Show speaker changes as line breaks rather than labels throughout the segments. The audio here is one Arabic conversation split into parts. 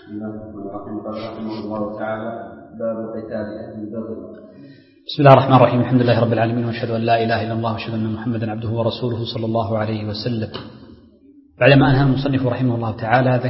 رحمه الله تعالى باب قتال أهل البغي.
بسم الله الرحمن الرحيم. الحمد لله رب العالمين، واشهد أن لا إله إلا الله واشهد أن محمدا عبده ورسوله صلى الله عليه وسلم. بعدما أنهى المصنف رحمه الله تعالى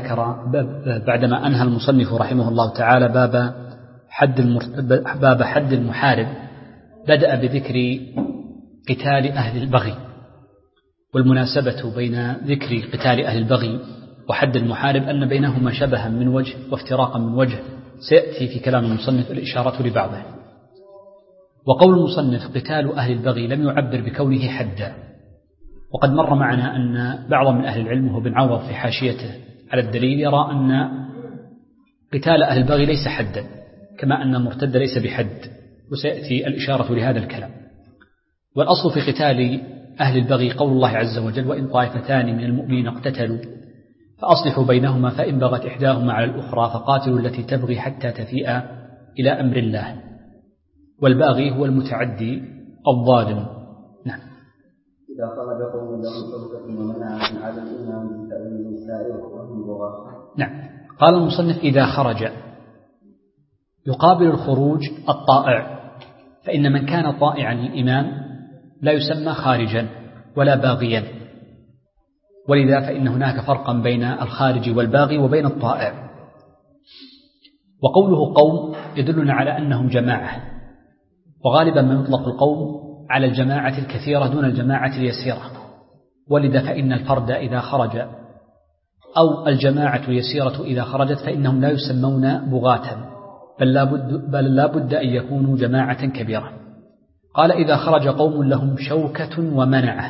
باب حد المحارب، بدأ بذكر قتال أهل البغي، والمناسبة بين ذكر قتال أهل البغي وحد المحارب أن بينهما شبها من وجه وافتراقا من وجه، سيأتي في كلام المصنف الإشارة لبعضه. وقول المصنف قتال أهل البغي لم يعبر بكونه حدا، وقد مر معنا أن بعض من أهل العلم وهو بن عوض في حاشيته على الدليل يرى أن قتال أهل البغي ليس حدا، كما أن المرتد ليس بحد، وسيأتي الإشارة لهذا الكلام. والأصل في قتال أهل البغي قول الله عز وجل: وإن طائفتان من المؤمنين اقتتلوا فأصلحوا بينهما فإن بغت إحداهما على الأخرى فقاتلوا التي تبغي حتى تفيء إلى أمر الله. والباغي هو المتعدي الظالم. نعم.
إذا خرج قوم لهم شوكة ومنع على الإمام بتأويل سائر وهم بغاة.
نعم. قال المصنف: إذا خرج، يقابل الخروج الطائع، فإن من كان طائعا للإمام لا يسمى خارجا ولا باغيا، ولذا فإن هناك فرقا بين الخارج والباغي وبين الطائع. وقوله قوم يدلنا على أنهم جماعة، وغالبا ما يطلق القوم على الجماعة الكثيرة دون الجماعة اليسيرة، ولذا فإن الفرد إذا خرج أو الجماعة اليسيرة إذا خرجت فإنهم لا يسمون بغاة، بل لا بد أن يكونوا جماعة كبيرة. قال: إذا خرج قوم لهم شوكة ومنعة.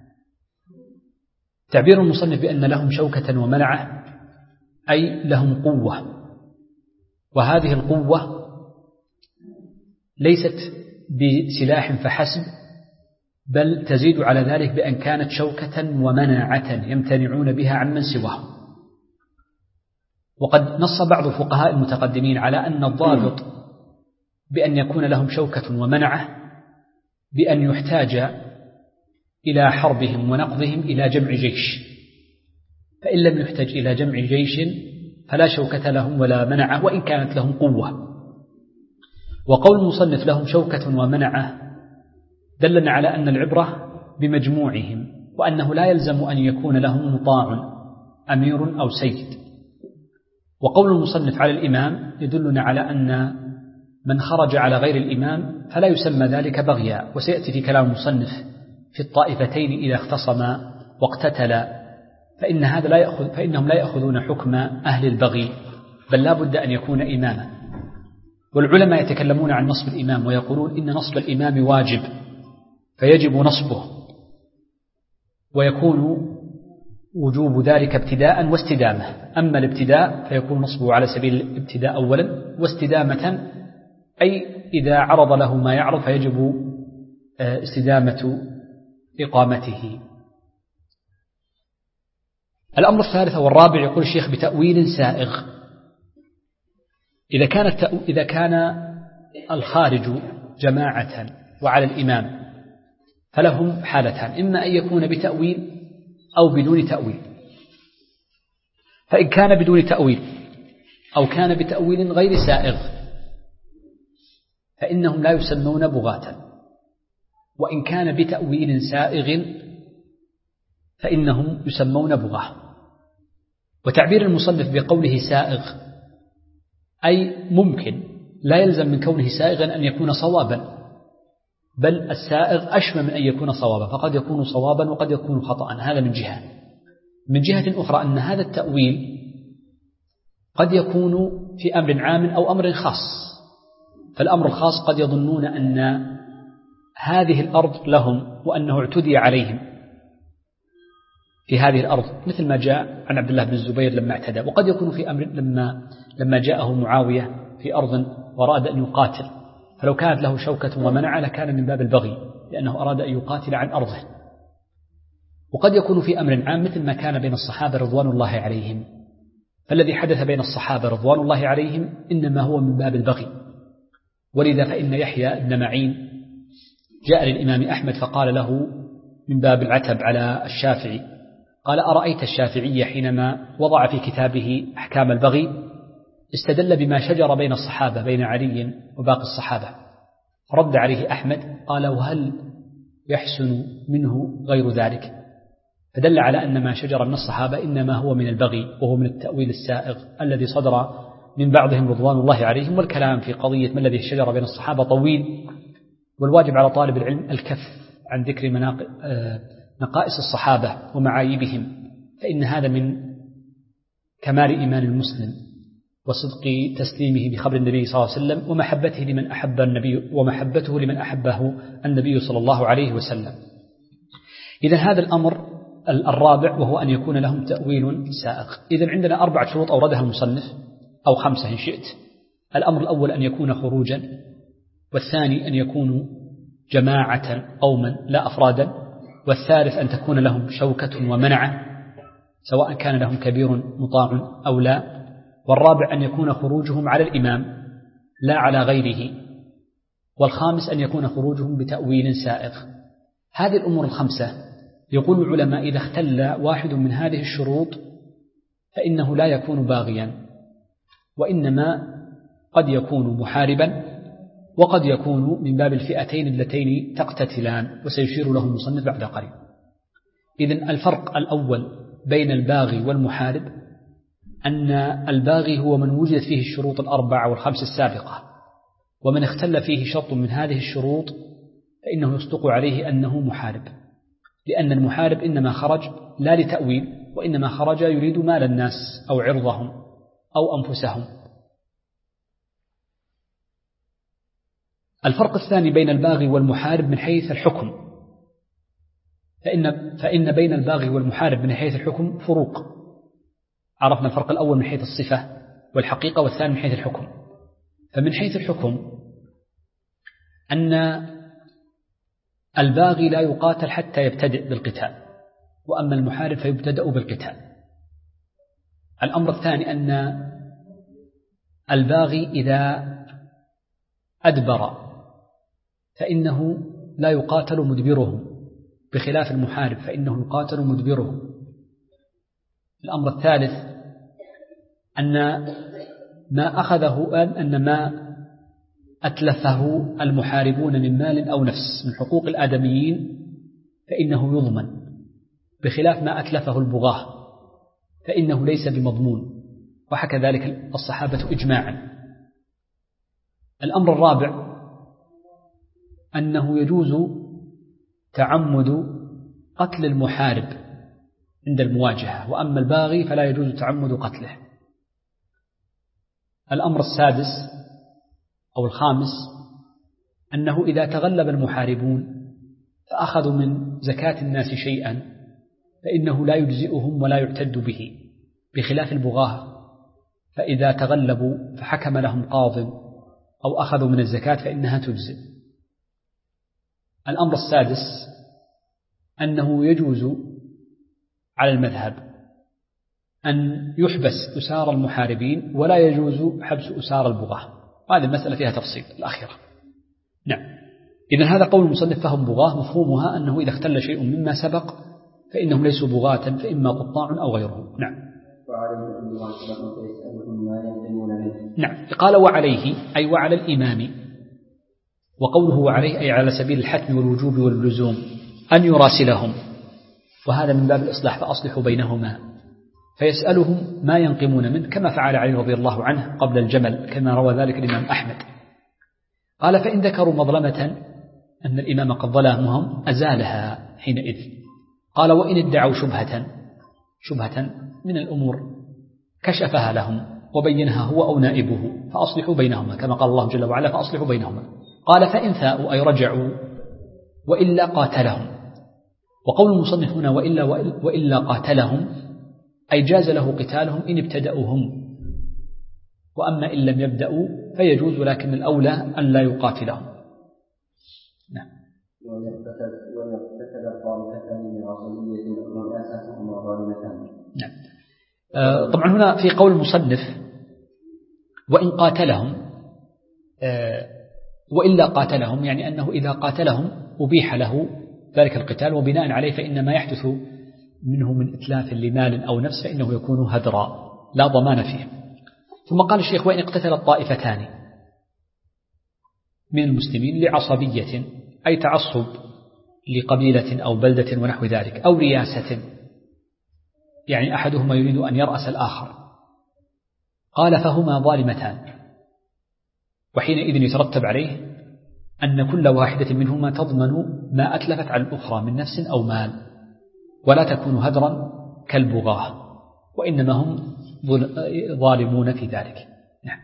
تعبير المصنف بأن لهم شوكة ومنعة أي لهم قوة، وهذه القوة ليست بسلاح فحسب، بل تزيد على ذلك بأن كانت شوكة ومناعة يمتنعون بها عمن سواهم. وقد نص بعض الفقهاء المتقدمين على أن الضابط بأن يكون لهم شوكة ومنعة بأن يحتاج إلى حربهم ونقضهم إلى جمع جيش، فإن لم يحتج إلى جمع جيش فلا شوكة لهم ولا منعة وإن كانت لهم قوة. وقول المصنف لهم شوكة ومنعة دلنا على أن العبرة بمجموعهم، وأنه لا يلزم أن يكون لهم مطاع أمير أو سيد. وقول المصنف على الإمام يدلنا على أن من خرج على غير الإمام فلا يسمى ذلك بغيا، وسيأتي في كلام المصنف في الطائفتين إذا اختصما واقتتلا فإنهم لا يأخذون حكم أهل البغي، بل لا بد أن يكون إماما. والعلماء يتكلمون عن نصب الإمام ويقولون إن نصب الإمام واجب فيجب نصبه، ويكون وجوب ذلك ابتداء واستدامة. أما الابتداء فيكون نصبه على سبيل الابتداء أولا، واستدامة أي إذا عرض له ما يعرض فيجب استدامة إقامته. الأمر الثالث والرابع يقول الشيخ بتأويل سائغ. إذا كان الخارج جماعة وعلى الإمام فلهم حالتان: إما أن يكون بتأويل أو بدون تأويل. فإن كان بدون تأويل أو كان بتأويل غير سائغ فإنهم لا يسمون بغاة، وإن كان بتأويل سائغ فإنهم يسمون بغاة. وتعبير المصنف بقوله سائغ أي ممكن، لا يلزم من كونه سائغا أن يكون صوابا، بل السائغ أشمل من أن يكون صوابا، فقد يكون صوابا وقد يكون خطأ. هذا من جهة. من جهة أخرى أن هذا التأويل قد يكون في أمر عام أو أمر خاص، فالأمر الخاص قد يظنون أن هذه الأرض لهم وأنه اعتدي عليهم في هذه الأرض، مثل ما جاء عن عبد الله بن الزبير لما اعتدى. وقد يكون في أمر لما جاءه معاوية في أرض وأراد أن يقاتل، فلو كانت له شوكة ومنع لكان من باب البغي لأنه أراد أن يقاتل عن أرضه. وقد يكون في أمر عام مثل ما كان بين الصحابة رضوان الله عليهم، فالذي حدث بين الصحابة رضوان الله عليهم إنما هو من باب البغي. ولذا فإن يحيى بن معين جاء للإمام أحمد فقال له من باب العتب على الشافعي، قال: أرأيت الشافعي حينما وضع في كتابه أحكام البغي استدل بما شجر بين الصحابة بين علي وباقي الصحابة، رد عليه أحمد قال: وهل يحسن منه غير ذلك؟ فدل على أن ما شجر من الصحابة إنما هو من البغي، وهو من التأويل السائغ الذي صدر من بعضهم رضوان الله عليهم. والكلام في قضية ما الذي شجر بين الصحابة طويل، والواجب على طالب العلم الكف عن ذكر نقائص الصحابة ومعايبهم، فإن هذا من كمال إيمان المسلم وصدق تسليمه بخبر النبي صلى الله عليه وسلم ومحبته لمن أحب النبي ومحبته لمن أحبه النبي صلى الله عليه وسلم. إذن هذا الأمر الرابع، وهو أن يكون لهم تأويل سائغ. إذن عندنا 4 شروط أوردها المصنف، أو 5 إن شئت. الأمر الأول أن يكون خروجا، والثاني أن يكونوا جماعة قوما لا أفرادا، والثالث أن تكون لهم شوكة ومنعة سواء كان لهم كبير مطاع أو لا، والرابع أن يكون خروجهم على الإمام لا على غيره، والخامس أن يكون خروجهم بتأويل سائغ. هذه الأمور ال5 يقول العلماء إذا اختل واحد من هذه الشروط فإنه لا يكون باغيا، وإنما قد يكون محاربا، وقد يكون من باب الفئتين اللتين تقتتلان، وسيشير له المصنف بعد قليل. إذن الفرق الأول بين الباغي والمحارب أن الباغي هو من وجد فيه الشروط 4 و5 السابقة، ومن اختل فيه شرط من هذه الشروط فإنه يصدق عليه أنه محارب، لأن المحارب إنما خرج لا لتأويل، وإنما خرج يريد مال الناس أو عرضهم أو أنفسهم. الفرق الثاني بين الباغي والمحارب من حيث الحكم، فإن بين الباغي والمحارب من حيث الحكم فروق. عرفنا الفرق الأول من حيث الصفة والحقيقة، والثاني من حيث الحكم. فمن حيث الحكم أن الباغي لا يقاتل حتى يبتدئ بالقتال، وأما المحارب فيبتدأ بالقتال. الأمر الثاني أن الباغي إذا أدبر فإنه لا يقاتل مدبره، بخلاف المحارب فإنه يقاتل مدبره. الأمر الثالث أن ما أتلفه المحاربون من مال أو نفس من حقوق الآدميين فإنه يضمن، بخلاف ما أتلفه البغاة فإنه ليس بمضمون، وحكى ذلك الصحابة إجماعا. الأمر الرابع أنه يجوز تعمد قتل المحارب عند المواجهة، وأما الباغي فلا يجوز تعمد قتله. الأمر السادس أو الخامس أنه إذا تغلب المحاربون فأخذوا من زكاة الناس شيئا فإنه لا يجزئهم ولا يعتد به، بخلاف البغاة فإذا تغلبوا فحكم لهم قاض أو أخذوا من الزكاة فإنها تجزئ. الأمر السادس أنه يجوز على المذهب أن يحبس أسار المحاربين ولا يجوز حبس أسار البغاة، هذه المسألة فيها تفصيل الأخيرة. نعم. إذن هذا قول المصنف فهم بغاة، مفهومها أنه إذا اختل شيء مما سبق فإنهم ليسوا بغاة، فإما قطاع أو غيره. نعم. نعم. قال وعليه أي وعلى الإمام، وقوله وعليه أي على سبيل الحتم والوجوب واللزوم أن يراسلهم، وهذا من باب الإصلاح، فأصلحوا بينهما، فيسألهم ما ينقمون منه، كما فعل علي رضي الله عنه قبل الجمل، كما روى ذلك الإمام أحمد. قال فإن ذكروا مظلمة أن الإمام قد ظلمهم أزالها حينئذ. قال وإن ادعوا شبهة من الأمور كشفها لهم وبينها هو أو نائبه فأصلحوا بينهما، كما قال الله جل وعلا فأصلحوا بينهما. قال فإن ثاءوا أي رجعوا وإلا قاتلهم. وقول المصنف هنا وإلا قاتلهم أي جاز له قتالهم إن ابتدأوا هم، وأما إن لم يبدأوا فيجوز، ولكن الأولى أن لا يقاتلهم. نعم. نعم. طبعا هنا في قول المصنف وإن قاتلهم وإلا قاتلهم، يعني أنه إذا قاتلهم أبيح له ذلك القتال، وبناء عليه فإن ما يحدث منه من إتلاف لمال أو نفس فإنه يكون هدرا لا ضمان فيه. ثم قال الشيخ: وإن اقتتل الطائفتان من المسلمين لعصبية، أي تعصب لقبيلة أو بلدة ونحو ذلك، أو رياسة، يعني أحدهما يريد أن يرأس الآخر، قال: فهما ظالمتان، وحينئذ يترتب عليه أن كل واحدة منهما تضمن ما أتلفت على الأخرى من نفس أو مال، ولا تكون هدرا كالبغاة، وإنما هم ظالمون في ذلك. نعم.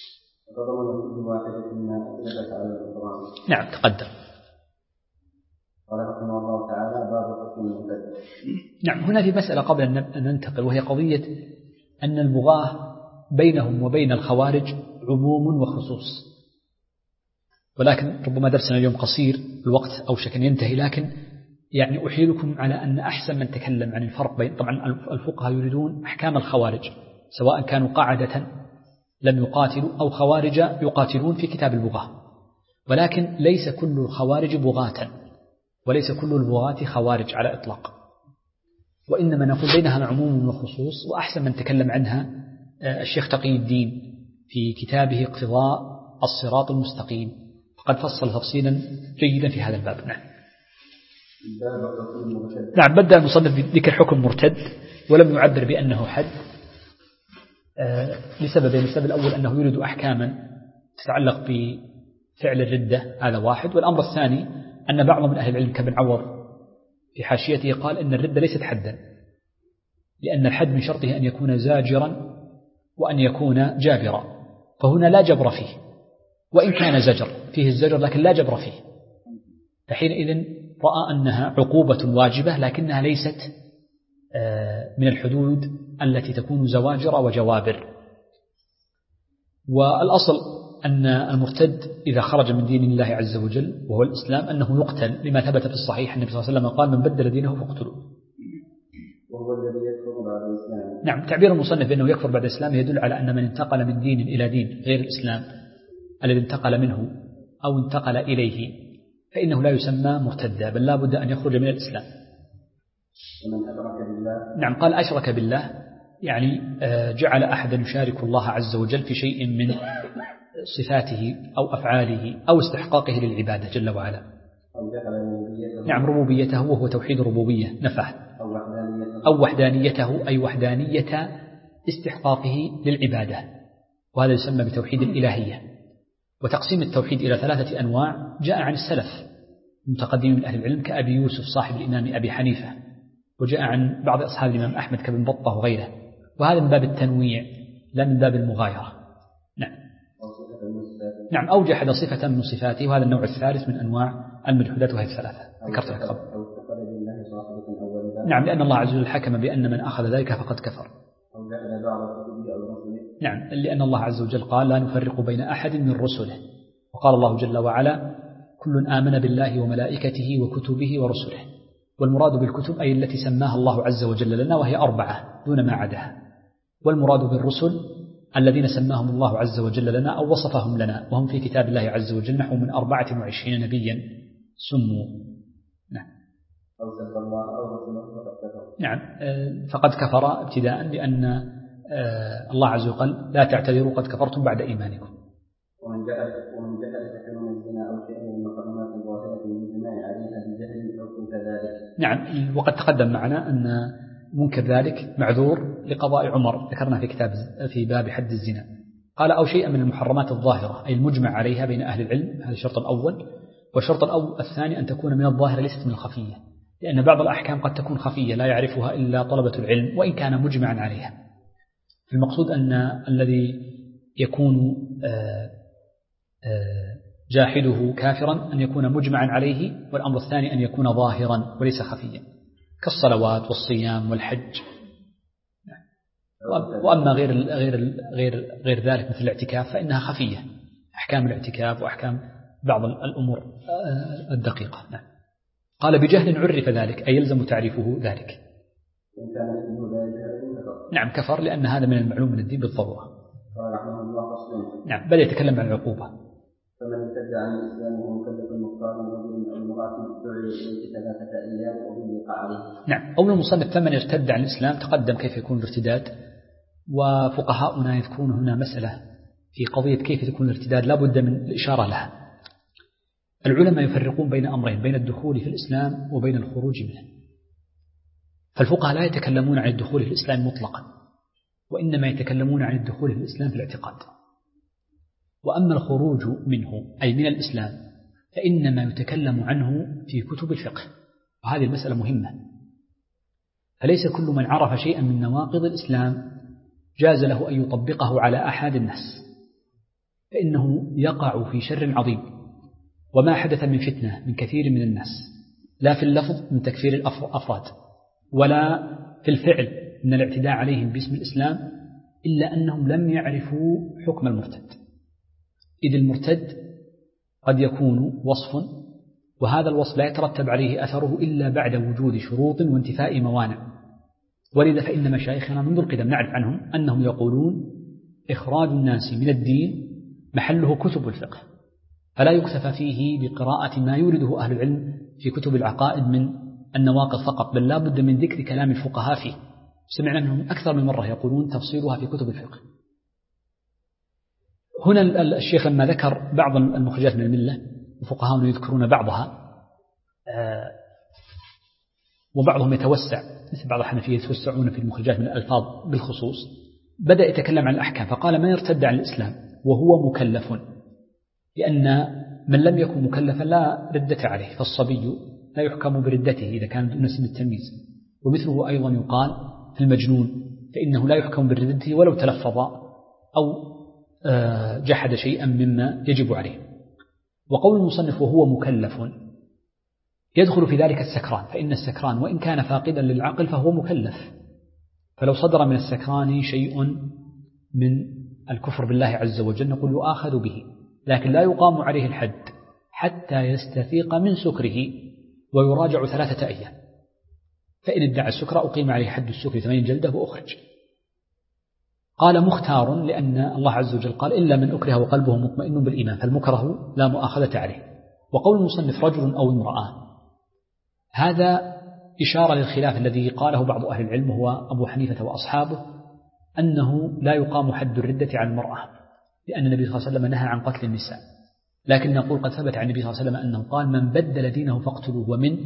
نعم تقدم.
قال رحمه الله تعالى: باب حكم المرتد.
نعم، هنا في مسألة قبل أن ننتقل، وهي قضية أن البغاة بينهم وبين الخوارج عموم وخصوص، ولكن ربما درسنا اليوم قصير الوقت أوشك أن ينتهي، لكن يعني أحيلكم على أن أحسن من تكلم عن الفرق بين، طبعا الفقهاء يريدون أحكام الخوارج، سواء كانوا قاعدة لم يقاتلوا أو خوارج يقاتلون في كتاب البغاة، ولكن ليس كل الخوارج بغاة، وليس كل البغاة خوارج على إطلاق، وإنما نقول بينها عموم وخصوص، وأحسن من تكلم عنها الشيخ تقي الدين في كتابه اقتضاء الصراط المستقيم، فقد فصل تفصيلا جيدا في هذا الباب. نعم، بدأ المصنف بذكر حكم مرتد ولم يعبر بأنه حد، لسببين: السبب الأول أنه يريد أحكاما تتعلق بفعل الردة، هذا واحد، والأمر الثاني أن بعض من أهل العلم كابن عوض في حاشيته قال إن الردة ليست حدا، لأن الحد من شرطه أن يكون زاجرا وأن يكون جابرا، فهنا لا جبر فيه، وإن كان زجر فيه الزجر لكن لا جبر فيه، فحينئذ رأى أنها عقوبة واجبة لكنها ليست من الحدود التي تكون زواجر وجوابر. والأصل أن المرتد إذا خرج من دين الله عز وجل وهو الإسلام أنه يقتل، لما ثبت في الصحيح النبي صلى الله عليه وسلم قال: من بدل دينه فاقتلوه.
وهو الذي يكفر بعد الإسلام.
نعم، تعبير المصنف بأنه يكفر بعد الإسلام يدل على أن من انتقل من دين إلى دين غير الإسلام الذي انتقل منه أو انتقل إليه فإنه لا يسمى مرتدا، بل لا بد أن يخرج من الإسلام.
ومن أشرك بالله.
نعم، قال: أشرك بالله يعني جعل أحدا يشارك الله عز وجل في شيء من صفاته أو أفعاله أو استحقاقه للعبادة جل وعلا. نعم، ربوبيته وهو توحيد الربوبية نفاه، أو وحدانيته أي وحدانية استحقاقه للعبادة، وهذا يسمى بتوحيد الإلهية. وتقسيم التوحيد إلى 3 أنواع جاء عن السلف المتقدمين من أهل العلم كأبي يوسف صاحب الإمام أبي حنيفة، وجاء عن بعض أصحاب الإمام أحمد كابن بطة وغيره، وهذا من باب التنويع لا من باب المغايرة. نعم، أو جحد صفة من صفاته، وهذا النوع الثالث من أنواع المجحودات، وهي 3 ذكرت لك قبل. نعم، لأن الله عز وجل حكم بأن من أخذ ذلك فقد كفر. نعم، لأن الله عز وجل قال: لا نفرق بين أحد من رسله، وقال الله جل وعلا: كل آمن بالله وملائكته وكتبه ورسله، والمراد بالكتب أي التي سماها الله عز وجل لنا، وهي 4 دون ما عداها، والمراد بالرسل الذين سماهم الله عز وجل لنا أو وصفهم لنا، وهم في كتاب الله عز وجل نحو من 24 نبيا سموا. نعم، فقد كفر ابتداء، لأن الله عز وجل قال: لا تعتذروا قد كفرتم بعد إيمانكم.
ومن جحد شيئا من الزنا أو شيئا من المحرمات الظاهرة من الجماع عليها بجهل أو كذلك.
نعم، وقد تقدم معنا أن منكر ذلك معذور لقضاء عمر، ذكرنا في كتاب في باب حد الزنا. قال: أو شيئا من المحرمات الظاهرة أي المجمع عليها بين أهل العلم، هذا الشرط الأول. والشرط الثاني أن تكون من الظاهرة ليست من الخفية، لأن بعض الأحكام قد تكون خفية لا يعرفها إلا طلبة العلم وإن كان مجمعا عليها. المقصود أن الذي يكون جاحده كافرا أن يكون مجمعا عليه، والأمر الثاني أن يكون ظاهرا وليس خفيا، كالصلوات والصيام والحج. وأما غير ذلك مثل الاعتكاف فإنها خفية، أحكام الاعتكاف وأحكام بعض الأمور الدقيقة. نعم. قال: بجهل عرف ذلك أي يلزم تعريفه ذلك. نعم، كفر، لأن هذا من المعلوم من الدين بالضرورة. نعم، بدأ يتكلم عن العقوبة.
فمن ارتد عن الإسلام وهو مكلف مختار رجل أو امرأة دعي إليه 3 أيام وضيق عليه.
نعم، أول المصنف: فمن ارتد عن الإسلام، تقدم كيف يكون الارتداد وفقهاؤنا يذكرون هنا مسألة في قضية كيف تكون الارتداد لا بد من الإشارة لها. العلماء يفرقون بين أمرين، بين الدخول في الإسلام وبين الخروج منه. فالفقهاء لا يتكلمون عن الدخول في الإسلام مطلقا، وإنما يتكلمون عن الدخول في الإسلام في الاعتقاد. وأما الخروج منه أي من الإسلام فإنما يتكلم عنه في كتب الفقه، وهذه المسألة مهمة. فليس كل من عرف شيئا من نواقض الإسلام جاز له أن يطبقه على أحد الناس، فإنه يقع في شر عظيم. وما حدث من فتنة من كثير من الناس لا في اللفظ من تكفير الأفراد ولا في الفعل من الاعتداء عليهم باسم الإسلام إلا أنهم لم يعرفوا حكم المرتد. إذ المرتد قد يكون وصف، وهذا الوصف لا يترتب عليه أثره إلا بعد وجود شروط وانتفاء موانع. ولذا فإن مشايخنا منذ القدم نعرف عنهم أنهم يقولون إخراج الناس من الدين محله كتب الفقه، فلا يكتفى فيه بقراءة ما يورده أهل العلم في كتب العقائد من النواقض فقط، بل لا بد من ذكر كلام الفقهاء فيه. سمعنا منهم أكثر من مرة يقولون تفصيلها في كتب الفقه. هنا الشيخ لما ذكر بعض المخرجات من الملة وفقهاؤنا يذكرون بعضها، وبعضهم يتوسع مثل بعض الحنفية يتوسعون في المخرجات من الألفاظ بالخصوص، بدأ يتكلم عن الأحكام فقال ما يرتد عن الإسلام وهو مكلف، لأن من لم يكن مكلفا لا ردة عليه، فالصبي لا يحكم بردته إذا كان دون سن التمييز. ومثله أيضا يقال في المجنون فإنه لا يحكم بردته ولو تلفظ أو جحد شيئا مما يجب عليه. وقول المصنف وهو مكلف يدخل في ذلك السكران، فإن السكران وإن كان فاقدا للعقل فهو مكلف، فلو صدر من السكران شيء من الكفر بالله عز وجل نقول يؤاخذ به، لكن لا يقام عليه الحد حتى يستفيق من سكره ويراجع 3 أيام، فإن ادعى السكر أقيم عليه حد السكر 8 جلدة وأخرج. قال مختار لأن الله عز وجل قال إلا من أكره وقلبه مطمئن بالإيمان، فالمكره لا مؤاخذة عليه. وقول المصنف رجل أو امرأة هذا إشارة للخلاف الذي قاله بعض أهل العلم هو أبو حنيفة وأصحابه أنه لا يقام حد الردة على المرأة، لأن النبي صلى الله عليه وسلم نهى عن قتل النساء. لكن نقول قد ثبت عن النبي صلى الله عليه وسلم أنه قال من بدل دينه فاقتلوه، ومن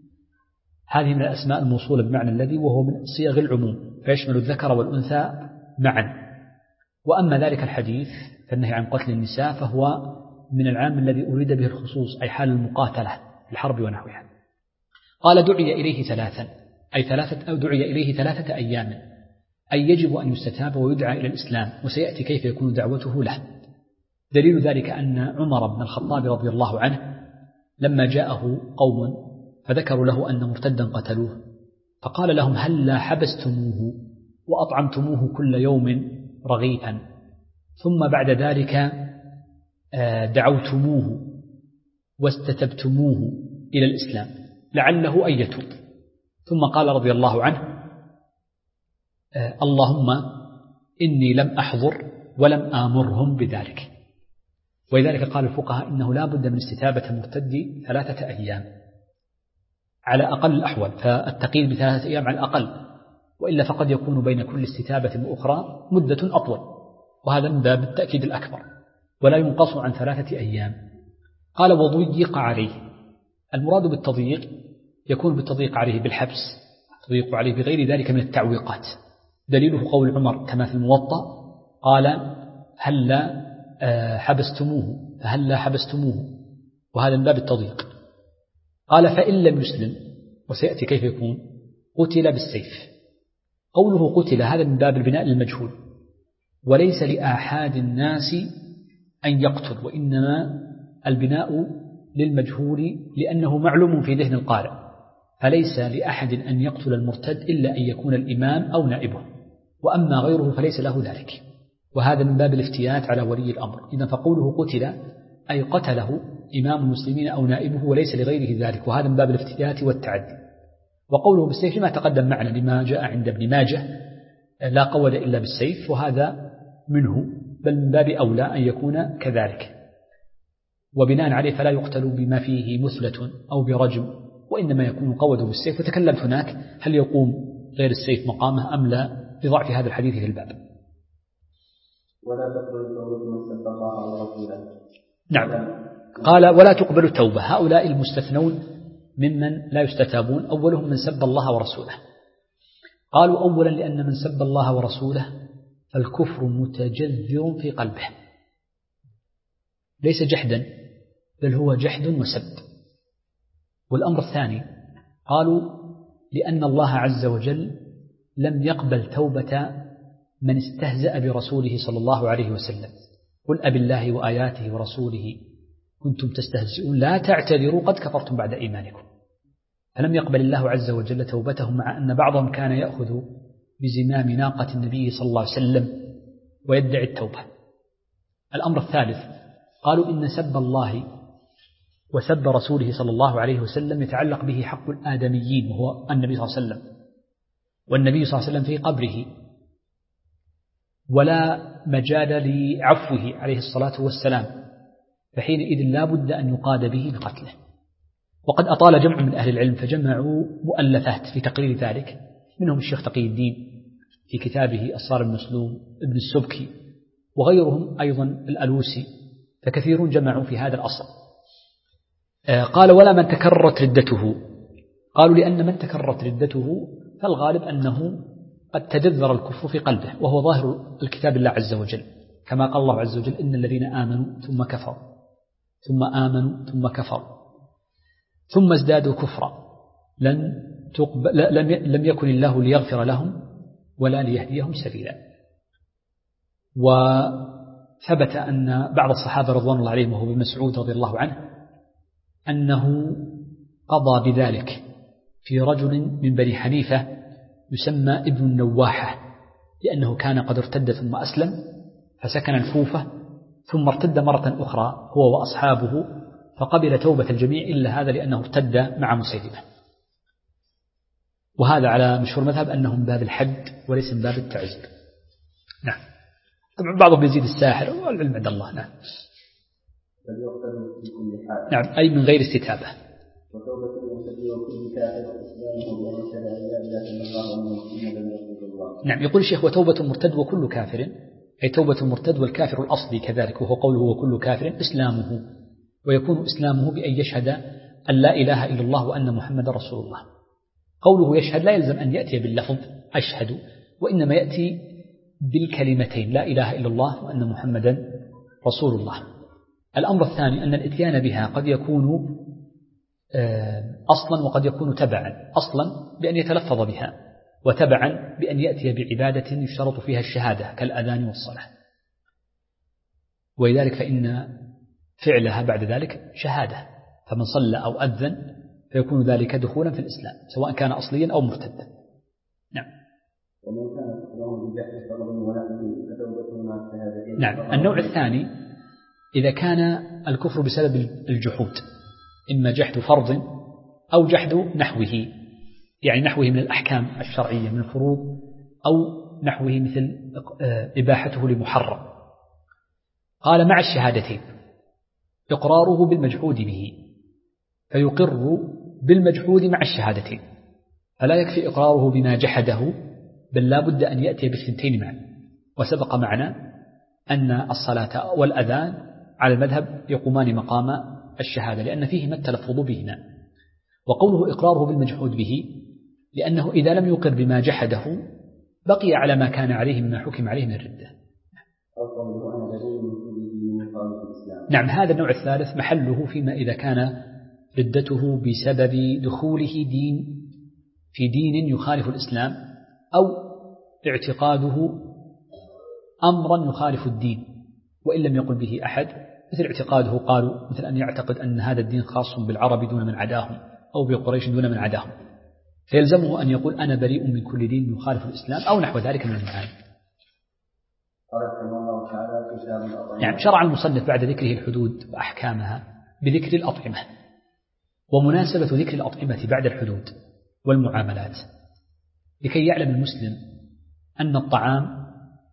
هذه من الأسماء الموصولة بمعنى الذي، وهو من صيغ العموم فيشمل الذكر والأنثى معا. وأما ذلك الحديث فالنهي عن قتل النساء فهو من العام الذي أريد به الخصوص، أي حال المقاتلة الحرب ونحوها. قال دعي إليه 3 أي 3 أو دعي إليه 3 أيام، أي يجب أن يستتاب ويدعى إلى الإسلام، وسيأتي كيف يكون دعوته له. دليل ذلك أن عمر بن الخطاب رضي الله عنه لما جاءه قوم فذكروا له أن مرتدا قتلوه، فقال لهم هل لا حبستموه وأطعمتموه كل يوم رغيفا ثم بعد ذلك دعوتموه واستتبتموه إلى الإسلام لعله أن يتوب. ثم قال رضي الله عنه اللهم إني لم أحضر ولم آمرهم بذلك. ولذلك قال الفقهاء إنه لا بد من استتابة المرتد 3 أيام على أقل الأحوال، فالتقييد ب3 أيام على الأقل، وإلا فقد يكون بين كل استتابة وأخرى مدة أطول، وهذا من باب التأكيد الأكبر، ولا ينقص عن 3 أيام. قال وضيق عليه، المراد بالتضييق يكون بالتضييق عليه بالحبس، تضيق عليه بغير ذلك من التعويقات. دليله قول عمر كما في الموطأ قال هل حبستموه فهل لا حبستموه، وهذا من باب التضييق. قال فإن لم يسلم، وسيأتي كيف يكون، قتل بالسيف. قوله قتل هذا من باب البناء للمجهول، وليس لأحد الناس أن يقتل، وإنما البناء للمجهول لأنه معلوم في ذهن القارئ، فليس لأحد أن يقتل المرتد إلا أن يكون الإمام أو نائبه، وأما غيره فليس له ذلك، وهذا من باب الافتيات على ولي الأمر. إذا فقوله قتل أي قتله إمام المسلمين أو نائبه وليس لغيره ذلك، وهذا من باب الافتيات والتعدي. وقوله بالسيف ما تقدم معنا لما جاء عند ابن ماجه لا قود إلا بالسيف، وهذا منه، بل من باب أولى أن يكون كذلك. وبناء عليه فلا يقتل بما فيه مثلة أو برجم، وإنما يكون قوده بالسيف. وتكلمت هناك هل يقوم غير السيف مقامه أم لا، لضعف هذا الحديث في الباب.
ولا تقبل توبة من سب الله ورسوله.
نعم. قال ولا تقبل التوبة. هؤلاء المستثنون ممن لا يستتابون، أولهم من سب الله ورسوله. قالوا أولا لأن من سب الله ورسوله فالكفر متجذر في قلبه، ليس جحدا بل هو جحد وسب. والأمر الثاني قالوا لأن الله عز وجل لم يقبل توبة من استهزأ برسوله صلى الله عليه وسلم. قل أبالله وآياته ورسوله كنتم تستهزئون لا تعتذروا قد كفرتم بعد إيمانكم. فلم يقبل الله عز وجل توبتهم، مع أن بعضهم كان يأخذ بزمام ناقة النبي صلى الله عليه وسلم ويدعي التوبة. الأمر الثالث قالوا إن سب الله وسب رسوله صلى الله عليه وسلم يتعلق به حق الآدميين وهو النبي صلى الله عليه وسلم، والنبي صلى الله عليه وسلم في قبره ولا مجال لعفوه عليه الصلاة والسلام، فحينئذ لا بد أن يقاد به بقتله. وقد أطال جمع من أهل العلم فجمعوا مؤلفات في تقرير ذلك، منهم الشيخ تقي الدين في كتابه الصارم المسلوم، ابن السبكي، وغيرهم أيضا الألوسي، فكثيرون جمعوا في هذا الأصل. قال ولا من تكررت ردته. قالوا لأن من تكررت ردته فالغالب أنه قد تجذر الكفر في قلبه، وهو ظاهر الكتاب الله عز وجل، كما قال الله عز وجل إن الذين آمنوا ثم كفروا ثم آمنوا ثم كفروا ثم ازدادوا كفرا لم يكن الله ليغفر لهم ولا ليهديهم سبيلا. وثبت أن بعض الصحابة رضوان الله عليهم وهو ابن مسعود رضي الله عنه أنه قضى بذلك في رجل من بني حنيفة يسمى ابن النواحة، لأنه كان قد ارتد ثم أسلم فسكن الكوفة ثم ارتد مرة أخرى هو وأصحابه، فقبل توبة الجميع إلا هذا لأنه ارتد مع مسيلمة. وهذا على مشهور مذهب أنه من باب الحد وليس من باب التعزير. نعم. طبعا بعضهم يزيد الساحر والعلم عند الله. نعم. نعم أي من غير استتابة. نعم. يقول الشيخ وتوبة المرتد وكل كافر، أي توبة المرتد والكافر الأصلي كذلك، وهو قوله وكل كافر إسلامه، ويكون إسلامه بأن يشهد أن لا إله إلا الله وأن محمد رسول الله. قوله يشهد لا يلزم أن يأتي باللفظ أشهد، وإنما يأتي بالكلمتين لا إله إلا الله وأن محمدا رسول الله. الأمر الثاني أن الإتيان بها قد يكون أصلا وقد يكون تبعا، أصلا بأن يتلفظ بها، وتبعا بأن يأتي بعبادة يشترط فيها الشهادة كالأذان والصلاة. ولذلك فإن فعلها بعد ذلك شهادة، فمن صلى أو أذن فيكون ذلك دخولا في الإسلام سواء كان أصليا أو مرتدا. نعم. نعم. النوع الثاني إذا كان الكفر بسبب الجحود، إما جحد فرض أو جحد نحوه، يعني نحوه من الأحكام الشرعية من الفروض، أو نحوه مثل إباحته لمحرم. قال مع الشهادتين إقراره بالمجحود به، فيقر بالمجحود مع الشهادتين، فلا يكفي إقراره بما جحده بل لا بد أن يأتي بالثنتين معا. وسبق معنا أن الصلاة والأذان على المذهب يقومان مقام الشهادة لأن فيهما التلفظ بهما. وقوله إقراره بالمجحود به لأنه إذا لم يقر بما جحده بقي على ما كان عليه مما حكم عليه من الردة. نعم. هذا النوع الثالث محله فيما إذا كان ردته بسبب دخوله في دين يخالف الإسلام، أو اعتقاده أمرا يخالف الدين وإن لم يقل به أحد، مثل اعتقاده قالوا مثل أن يعتقد أن هذا الدين خاص بالعرب دون من عداهم، أو بقريش دون من عداهم، فيلزمه أن يقول أنا بريء من كل دين يخالف الإسلام أو نحو ذلك من المعاني. يعني شرع المصنف بعد ذكره الحدود وأحكامها بذكر الأطعمة، ومناسبة ذكر الأطعمة بعد الحدود والمعاملات لكي يعلم المسلم أن الطعام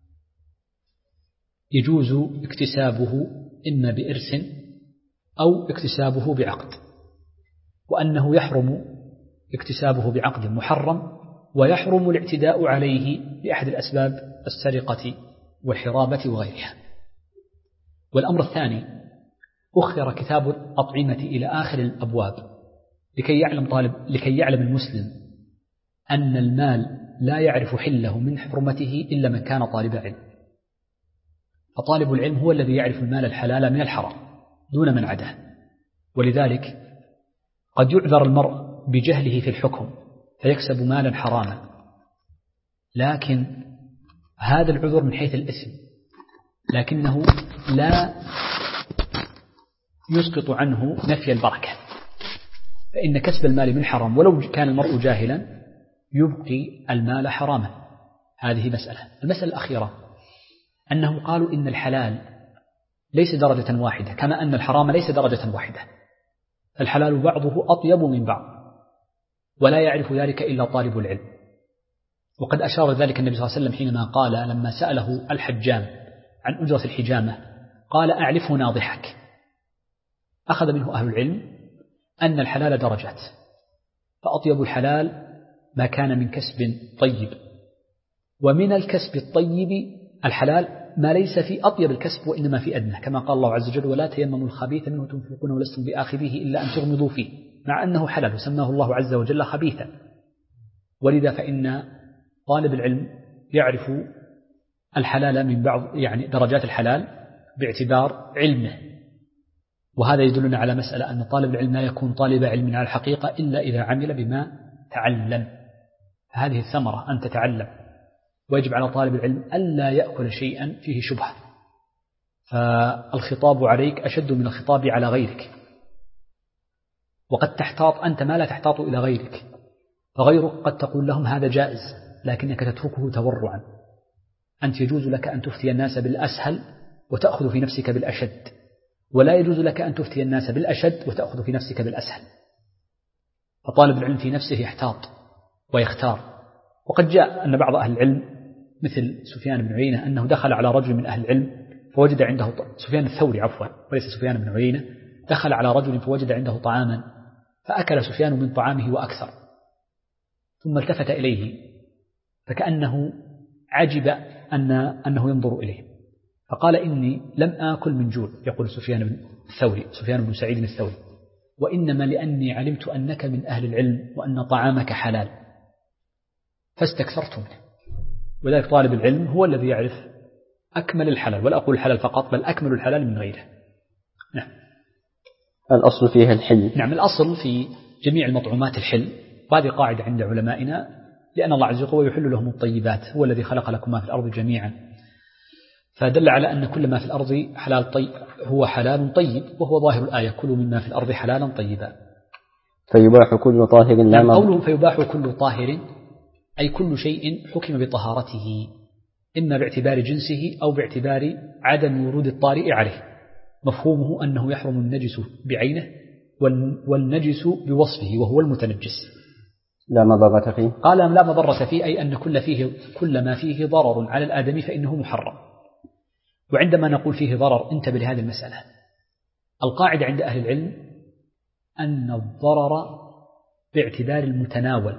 يجوز اكتسابه إما بإرث أو اكتسابه بعقد، وأنه يحرم اكتسابه بعقد محرم، ويحرم الاعتداء عليه لأحد الأسباب السرقة والحرابة وغيرها. والأمر الثاني أخر كتاب الأطعمة إلى آخر الأبواب لكي يعلم المسلم أن المال لا يعرف حله من حرمته إلا من كان طالب علم. فطالب العلم هو الذي يعرف المال الحلال من الحرام دون من عداه. ولذلك قد يعذر المرء بجهله في الحكم فيكسب مالا حراما، لكن هذا العذر من حيث الإثم، لكنه لا يسقط عنه نفي البركة، فإن كسب المال من حرام ولو كان المرء جاهلا يبقي المال حراما. هذه مسألة. المسألة الأخيرة أنهم قالوا إن الحلال ليس درجة واحدة كما أن الحرام ليس درجة واحدة، الحلال بعضه أطيب من بعض ولا يعرف ذلك إلا طالب العلم. وقد أشار ذلك النبي صلى الله عليه وسلم حينما قال لما سأله الحجام عن أجرة الحجامة قال أعلفه ناضحك. أخذ منه أهل العلم أن الحلال درجات، فأطيب الحلال ما كان من كسب طيب، ومن الكسب الطيب الحلال ما ليس في أطيب الكسب وإنما في أدنى، كما قال الله عز وجل ولا تيمموا الخبيث منه تنفقون ولستم بآخذيه إلا أن تغمضوا فيه، مع أنه حلال وسماه الله عز وجل خبيثا. ولذا فإن طالب العلم يعرف الحلال من بعض يعني درجات الحلال باعتبار علمه. وهذا يدلنا على مسألة أن طالب العلم لا يكون طالب علم على الحقيقة إلا إذا عمل بما تعلم. هذه الثمرة أن تتعلم، ويجب على طالب العلم ألا يأكل شيئا فيه شبهة، فالخطاب عليك أشد من الخطاب على غيرك، وقد تحتاط أنت ما لا تحتاط إلى غيرك، فغيرك قد تقول لهم هذا جائز لكنك تتركه تورعا. أنت يجوز لك أن تفتي الناس بالأسهل وتأخذ في نفسك بالأشد، ولا يجوز لك أن تفتي الناس بالأشد وتأخذ في نفسك بالأسهل. فطالب العلم في نفسه يحتاط ويختار. وقد جاء أن بعض أهل العلم مثل سفيان بن عيينة أنه دخل على رجل من أهل العلم فوجد عنده سفيان الثوري عفوا وليس سفيان بن عيينة، دخل على رجل فوجد عنده طعاما فأكل سفيان من طعامه وأكثر، ثم التفت إليه فكأنه عجب أنه ينظر إليه، فقال إني لم آكل من جوع، يقول سفيان بن الثوري سفيان بن سعيد الثوري، وإنما لأني علمت أنك من أهل العلم وأن طعامك حلال فاستكثرت منه. وذلك طالب العلم هو الذي يعرف أكمل الحلال، ولا أقول الحلال فقط بل أكمل الحلال من غيره. نعم.
الأصل فيها الحل.
نعم، الأصل في جميع المطعومات الحل، وهذه قاعدة عند علمائنا، لأن الله عز وجل يحل لهم الطيبات، هو الذي خلق لكم ما في الأرض جميعا، فدل على أن كل ما في الأرض حلال طيب هو حلال طيب، وهو ظاهر الآية كلوا مما في الأرض حلالا طيبا.
فيباح كل طاهر لا مضر.
قوله فيباح كل طاهر أي كل شيء حكم بطهارته، إما باعتبار جنسه أو باعتبار عدم ورود الطارئ عليه. مفهومه أنه يحرم النجس بعينه والنجس بوصفه وهو المتنجس.
لا مضرة فيه.
قال لا مضرة فيه أي أن كل ما فيه ضرر على الآدمي فإنه محرم. وعندما نقول فيه ضرر انتبه لهذه المسألة. القاعدة عند أهل العلم أن الضرر باعتبار المتناول،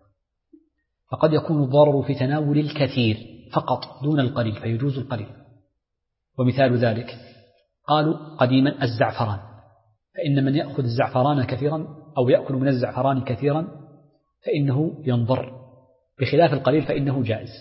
فقد يكون الضرر في تناول الكثير فقط دون القليل فيجوز القليل. ومثال ذلك قالوا قديما الزعفران، فإن من يأخذ الزعفران كثيرا أو يأكل من الزعفران كثيرا فإنه ينضر، بخلاف القليل فإنه جائز.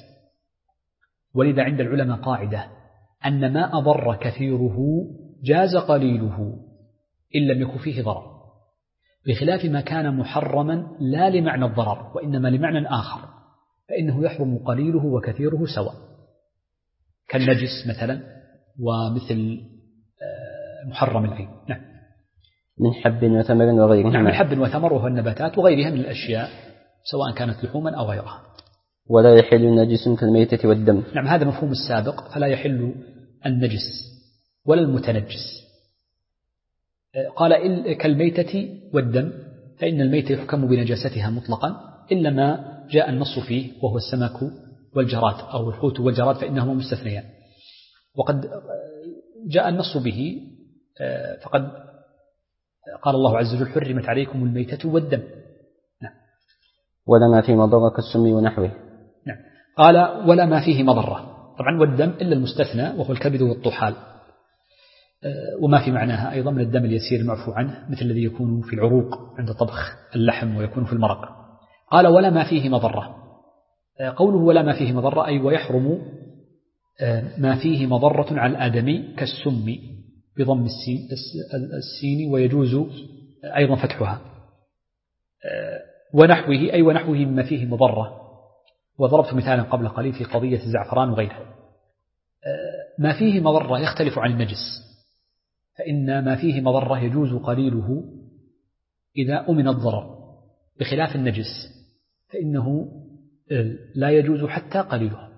ولذا عند العلماء قاعدة أن ما أضر كثيره جاز قليله إن لم يكن فيه ضرر، بخلاف ما كان محرما لا لمعنى الضرر وإنما لمعنى آخر فإنه يحرم قليله وكثيره سواء، كالنجس مثلا ومثل محرم العين. نعم.
من حب وثمر وغيرها.
نعم، من حب وثمر وهو النباتات وغيرها من الأشياء سواء كانت لحوما أو غيرها.
ولا يحل النجس كالميتة والدم.
نعم، هذا مفهوم السابق، فلا يحل النجس ولا المتنجس. قال كالميتة والدم، فإن الميتة يحكم بنجاستها مطلقا إلا ما جاء النص فيه وهو السمك والجراد أو الحوت والجراد فإنهما مستثنيان، وقد جاء النص به فقد قال الله عز وجل حرمت عليكم الميتة والدم. نعم.
ولا ما فيه مضرة كالسم ونحوه.
نعم. قال ولا ما فيه مضرة، طبعا والدم إلا المستثنى وهو الكبد والطحال، وما في معناها أيضا من الدم اليسير المعفو عنه مثل الذي يكون في العروق عند طبخ اللحم ويكون في المرق. قال ولا ما فيه مضرة. قوله ولا ما فيه مضرة أي ويحرم ما فيه مضرة على الآدمي كالسم بضم السين ويجوز أيضا فتحها، ونحوه أي ونحوه مما فيه مضرة. وضربت مثالا قبل قليل في قضية الزعفران وغيره. ما فيه مضرة يختلف عن النجس، فإن ما فيه مضرة يجوز قليله إذا أمن الضرر، بخلاف النجس فإنه لا يجوز حتى قليله.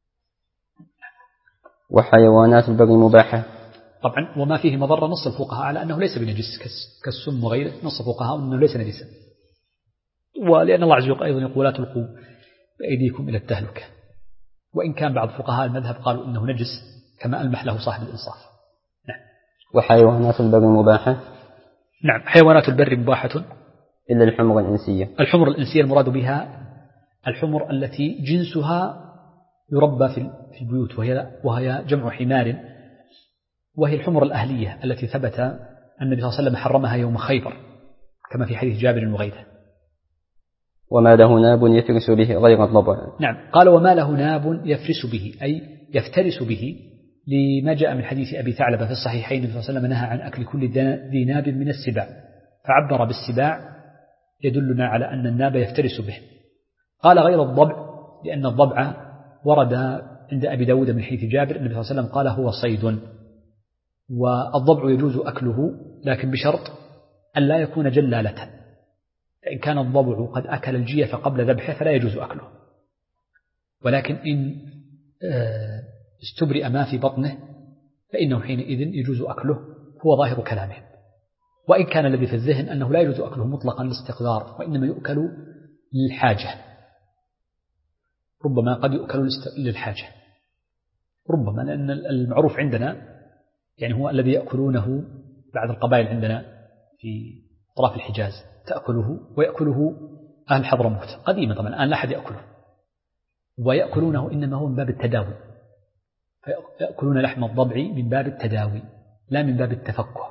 وحيوانات البر مباحة.
طبعا وما فيه مضرة نص الفقهاء على أنه ليس بنجس كالسم وغيره، نص الفقهاء أنه ليس نجسا، ولأن الله عز وجل أيضا يقول لا تلقوا بأيديكم إلى التهلكة، وإن كان بعض فقهاء المذهب قالوا إنه نجس كما ألمح له صاحب الإنصاف. نعم.
وحيوانات البر مباحة.
نعم حيوانات البر مباحة
إلا الحمر الإنسية.
الحمر الإنسية المراد بها الحمر التي جنسها يربى في البيوت، وهي جمع حمار، وهي الحمر الأهلية التي ثبت أن النبي صلى الله عليه وسلم حرمها يوم خيبر كما في حديث جابر وغيره.
وما له ناب يفرس به غير الضبع.
نعم قال وما له ناب يفرس به أي يفترس به، لما جاء من حديث أبي ثعلبة في الصحيحين النبي صلى الله عليه وسلم نهى عن أكل كل ذي ناب من السباع، فعبر بالسباع يدلنا على أن الناب يفترس به. قال غير الضبع لأن الضبع ورد عند أبي داود من حديث جابر النبي صلى الله عليه وسلم قال هو صيد، والضبع يجوز أكله لكن بشرط أن لا يكون جلالة، فإن كان الضبع قد أكل الجيف قبل ذبحه فلا يجوز أكله، ولكن إن استبرئ ما في بطنه فإنه حينئذ يجوز أكله، هو ظاهر كلامه. وإن كان الذي في الذهن أنه لا يجوز أكله مطلقا لاستقذار، وإنما يؤكل للحاجة، ربما قد يؤكل للحاجة، ربما لأن المعروف عندنا يعني هو الذي يأكلونه بعض القبائل عندنا في أطراف الحجاز تأكله ويأكله أهل حضرموت قديما، طبعا الآن لا أحد يأكله، ويأكلونه إنما هو من باب التداوي، فيأكلون لحم الضبع من باب التداوي لا من باب التفكه،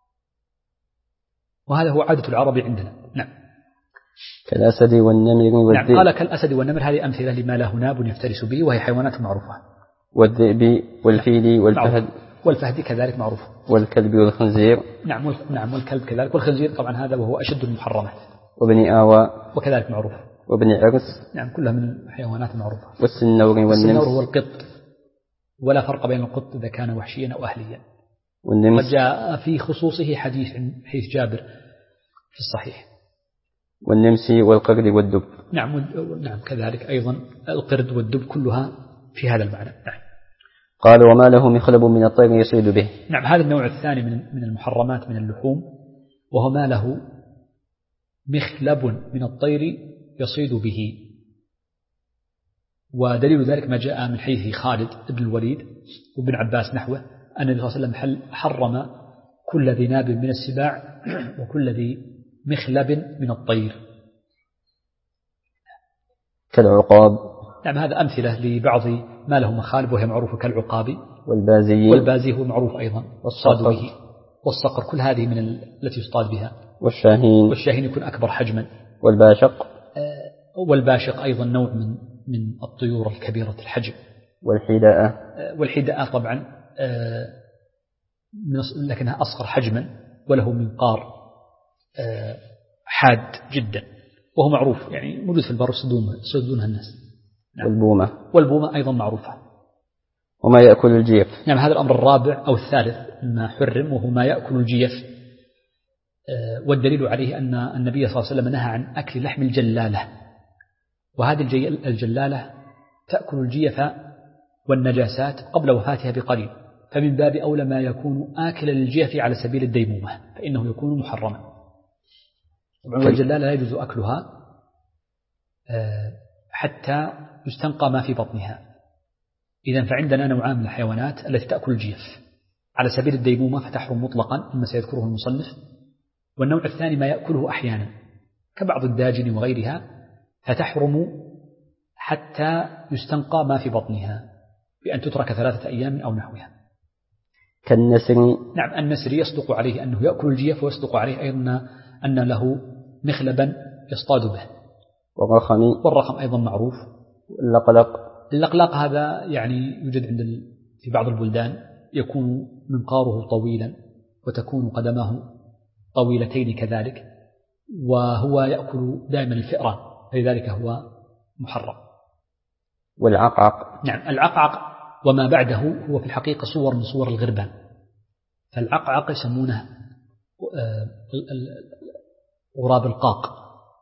وهذا هو عادة العرب عندنا. نعم.
كالأسد والنمر والذئب.
نعم قال كالأسد والنمر، هذه أمثلة لما له ناب يفترس به، وهي حيوانات معروفة.
والذئب والفيل والفهد.
والفهد كذلك معروف.
والكلب والخنزير.
نعم والكلب كذلك، والخنزير طبعا هذا وهو أشد المحرمات.
وابن آوى
وكذلك معروف.
وابن عرس.
نعم كلها من الحيوانات المعروفة.
والسنور والنمس.
السنور هو القط، ولا فرق بين القط إذا كان وحشيا أو أهليا.
والنمس.
قد جاء في خصوصه حديث جابر في الصحيح.
والنمس والقرد والدب.
نعم كذلك أيضا القرد والدب كلها في هذا المعنى. نعم.
قال وما له مخلب من الطير يصيد به.
نعم هذا النوع الثاني من المحرمات من اللحوم، وهو ما له مخلب من الطير يصيد به. ودليل ذلك ما جاء من حديث خالد بن الوليد وابن عباس نحوه أن النبي صلى الله عليه وسلم حرم كل ذي ناب من السباع وكل ذي مخلب من الطير.
كالعقاب.
نعم هذا أمثلة لبعض ما له مخالب وهي معروفة كالعقاب.
والبازي
هو معروف أيضا والصاد به. والصقر كل هذه من التي يصطاد بها. والشاهين يكون أكبر حجما. والباشق أيضا نوع من الطيور الكبيرة الحجم. والحداءة طبعا لكنها أصغر حجما وله منقار حاد جدا، وهو معروف يعني موجود في البر يصيدونها الناس.
نعم.
والبومة أيضا معروفة.
وما يأكل الجيف.
نعم هذا الأمر الرابع أو الثالث ما حرم، وهو ما يأكل الجيف. والدليل عليه أن النبي صلى الله عليه وسلم نهى عن أكل لحم الجلالة، وهذه الجلالة تأكل الجيف والنجاسات قبل وفاتها بقليل، فمن باب أولى ما يكون آكلا للجيف على سبيل الديمومة فإنه يكون محرما. والجلالة لا يجوز أكلها حتى يستنقى ما في بطنها. إذن فعندنا نوعان من الحيوانات التي تأكل الجيف على سبيل الديمومة فتحرم مطلقا مما سيذكره المصنف، والنوع الثاني ما يأكله أحيانا كبعض الداجن وغيرها فتحرم حتى يستنقى ما في بطنها، بأن تترك 3 أيام أو نحوها.
كالنسر.
نعم، النسر يصدق عليه أنه يأكل الجيف، ويصدق عليه أيضا أن له مخلبا يصطاد به. والرخم أيضا معروف.
اللقلق
هذا يعني يوجد في بعض البلدان، يكون منقاره طويلا وتكون قدماه طويلتين كذلك، وهو يأكل دائما الفئران، لذلك هو محرم.
والعقعق.
نعم، العقعق وما بعده هو في الحقيقة صور من صور الغربان. فالعقعق يسمونه غراب القاق،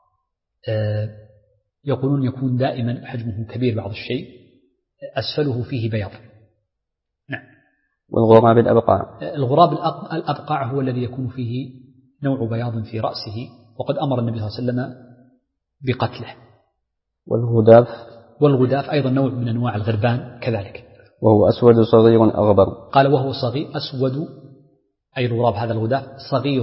يقولون يكون دائما حجمه كبير بعض الشيء، أسفله فيه بياض. نعم.
والغراب الأبقع.
الغراب الأبقع هو الذي يكون فيه نوع بياض في رأسه، وقد أمر النبي صلى الله عليه وسلم بقتله. والغداف أيضا نوع من أنواع الغربان كذلك،
وهو أسود صغير أغبر.
قال وهو صغير أسود، أي الغراب هذا الغداف صغير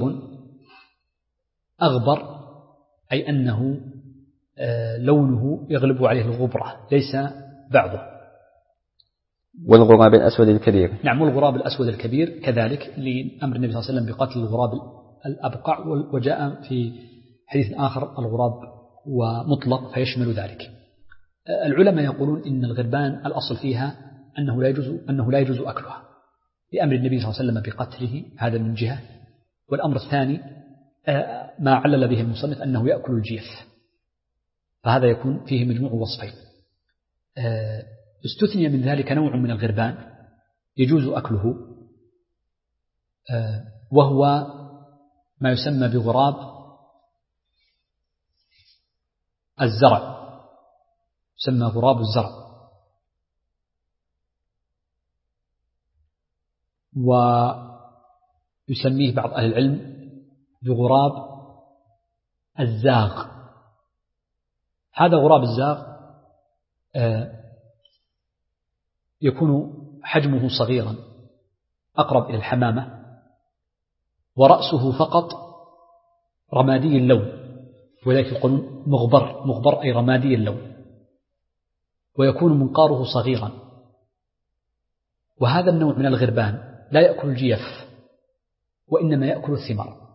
أغبر، أي أنه لونه يغلب عليه الغبرة ليس بعضه.
والغراب الأسود الكبير.
نعم، والغراب الأسود الكبير كذلك لأمر النبي صلى الله عليه وسلم بقتل الغراب الأبقع، وجاء في حديث آخر الغراب ومطلق فيشمل ذلك. العلماء يقولون إن الغربان الأصل فيها أنه لا يجوز أكلها لأمر النبي صلى الله عليه وسلم بقتله، هذا من جهة. والأمر الثاني ما علل به المصنف أنه يأكل الجيف، فهذا يكون فيه مجموع وصفين. استثني من ذلك نوع من الغربان يجوز أكله، وهو ما يسمى بغراب الزرع، يسمى غراب الزرع، ويسميه بعض أهل العلم بغراب الزاغ. هذا غراب الزاغ يكون حجمه صغيرا أقرب إلى الحمامة، ورأسه فقط رمادي اللون، ولذلك يقولون مغبر أي رمادي اللون، ويكون منقاره صغيرا. وهذا النوع من الغربان لا يأكل الجيف، وإنما يأكل الثمار،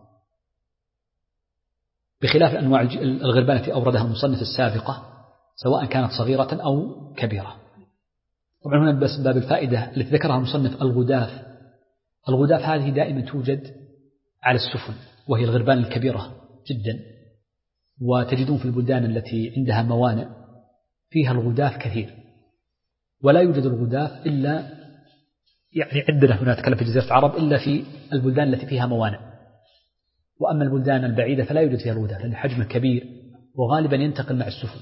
بخلاف أنواع الغربان التي أوردها المصنف السابقة سواء كانت صغيرة أو كبيرة. طبعا هنا بس باب الفائدة التي ذكرها المصنف الغداف هذه دائما توجد على السفن، وهي الغربان الكبيرة جدا، وتجدون في البلدان التي عندها موانئ فيها الغداف كثير، ولا يوجد الغداف إلا يعني عندنا هنا نتكلم في جزيرة العرب إلا في البلدان التي فيها موانئ، وأما البلدان البعيدة فلا يوجد فيها الغداف لأن حجمه كبير وغالبا ينتقل مع السفن.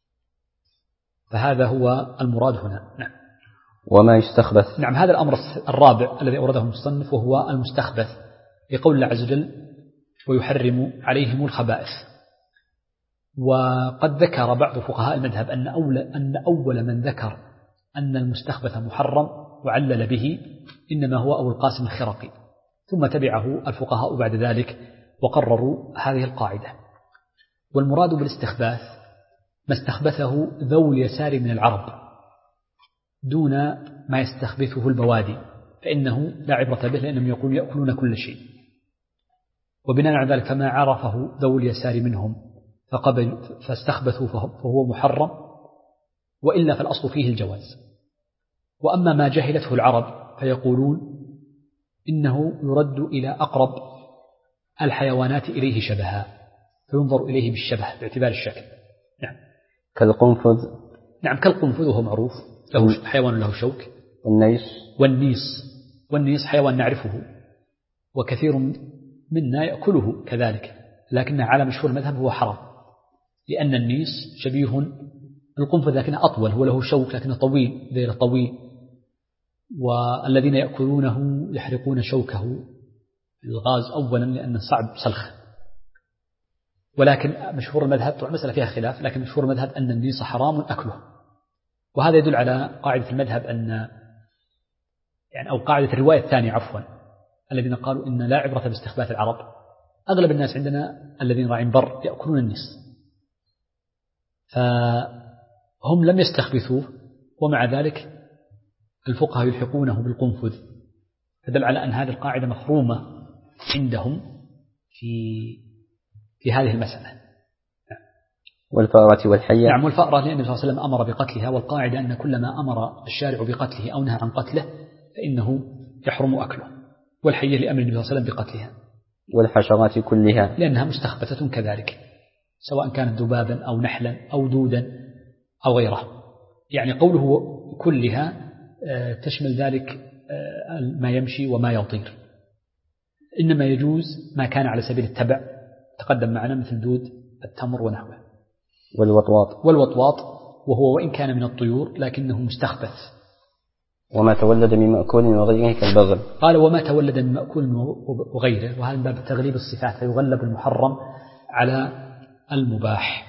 فهذا هو المراد هنا. نعم.
وما يستخبث.
نعم، هذا الأمر الرابع الذي أورده المصنف، وهو المستخبث، لقول الله عز وجل ويحرم عليهم الخبائث. وقد ذكر بعض فقهاء المذهب أن أول من ذكر أن المستخبث محرم وعلل به إنما هو أبو القاسم الخرقي، ثم تبعه الفقهاء بعد ذلك وقرروا هذه القاعدة. والمراد بالاستخباث ما استخبثه ذو اليسار من العرب دون ما يستخبثه البوادي، فإنه لا عبرة به لأنهم يقولون يأكلون كل شيء، وبناء على ذلك فما عرفه ذو اليسار منهم فاستخبثوا فهو محرم، وإلا فالأصل فيه الجواز. وأما ما جهلته العرب فيقولون إنه يرد إلى أقرب الحيوانات إليه شبها، فينظر إليه بالشبه باعتبار الشكل. نعم.
كالقنفذ.
نعم، كالقنفذ وهو معروف، له حيوان له شوك. والنيس حيوان نعرفه وكثير منا يأكله كذلك، لكنه على مشهور المذهب هو حرام، لأن النيس شبيه القنفذ لكنه أطول، هو له شوك لكنه طويل ذيل طويل، والذين يأكلونه يحرقون شوكه بالغاز أولا لأنه صعب سلخه. ولكن مشهور المذهب، طبعا مسألة فيها خلاف، لكن مشهور المذهب أن النيس حرام أكله. وهذا يدل على قاعدة المذهب أو قاعدة الرواية الثانية عفوا، الذين قالوا إن لا عبرة باستخباث العرب. أغلب الناس عندنا الذين راعين بر يأكلون النيس، فهم لم يستخبثوه، ومع ذلك الفقهاء يلحقونه بالقنفذ، فدل على أن هذه القاعدة مفرومة عندهم في هذه المسألة.
والفأرة والحية.
نعم، والفأرة لأن النبي صلى الله عليه وسلم أمر بقتلها، والقاعدة أن كلما أمر الشارع بقتله أو نهى عن قتله فإنه يحرم أكله، والحية لأمر النبي صلى الله عليه وسلم بقتلها.
والحشرات كلها
لأنها مستخبثة كذلك، سواء كانت ذبابا أو نحلا أو دودا أو غيره. يعني قوله كلها تشمل ذلك ما يمشي وما يطير، إنما يجوز ما كان على سبيل التبع تقدم معنا مثل دود التمر ونحوه. والوطواط وهو وإن كان من الطيور لكنه مستخبث.
وما تولد من مأكول وغيره كالبغل.
قال وما تولد من مأكول وغيره، وهذا من باب تغليب الصفات، فيغلب المحرم على المباح.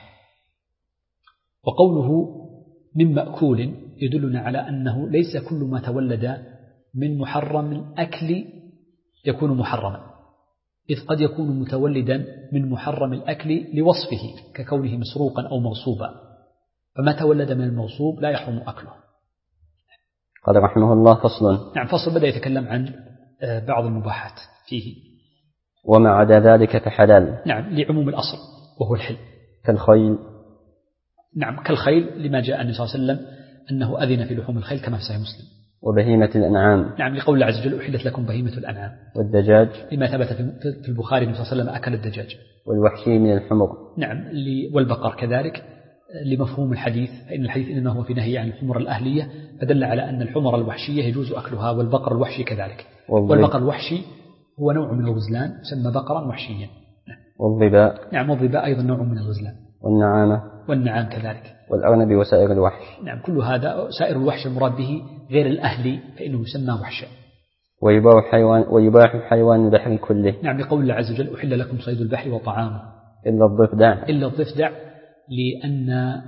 وقوله من مأكول يدلنا على أنه ليس كل ما تولد من محرم الأكل يكون محرما، إذ قد يكون متولدا من محرم الأكل لوصفه ككونه مسروقا أو مغصوبا، فما تولد من المغصوب لا يحرم أكله.
قال رحمه الله فصل.
نعم، فصل بدأ يتكلم عن بعض المباحات فيه.
وما عدا ذلك فحلال.
نعم، لعموم الأصل وهو الحل.
كالخيل.
نعم، كالخيل لما جاء النبي صلى الله عليه وسلم أنه أذن في لحوم الخيل كما في صحيح مسلم.
وبهيمة الأنعام.
نعم، لقول الله عز وجل أحلت لكم بهيمة الأنعام.
والدجاج.
لما ثبت في البخاري النبي صلى الله عليه وسلم أكل الدجاج.
والوحشي من الحمر.
نعم، والبقر كذلك لمفهوم الحديث، فإن الحديث إنما هو في نهي عن الحمر الأهلية، فدل على أن الحمر الوحشية يجوز أكلها، والبقر الوحشي كذلك. والبقر الوحشي هو نوع من الغزلان يسمى بقرا وحشيا.
والظباء.
نعم، والظباء أيضا نوع من الغزلان.
والنعام
كذلك.
والأرنب وسائر الوحش.
نعم، كل هذا سائر الوحش المراد به غير الأهلي فإنه يسمى وحشا.
ويباح حيوان البحر كله.
نعم، لقول الله عز وجل أحل لكم صيد البحر وطعامه
إلا الضفدع
لأن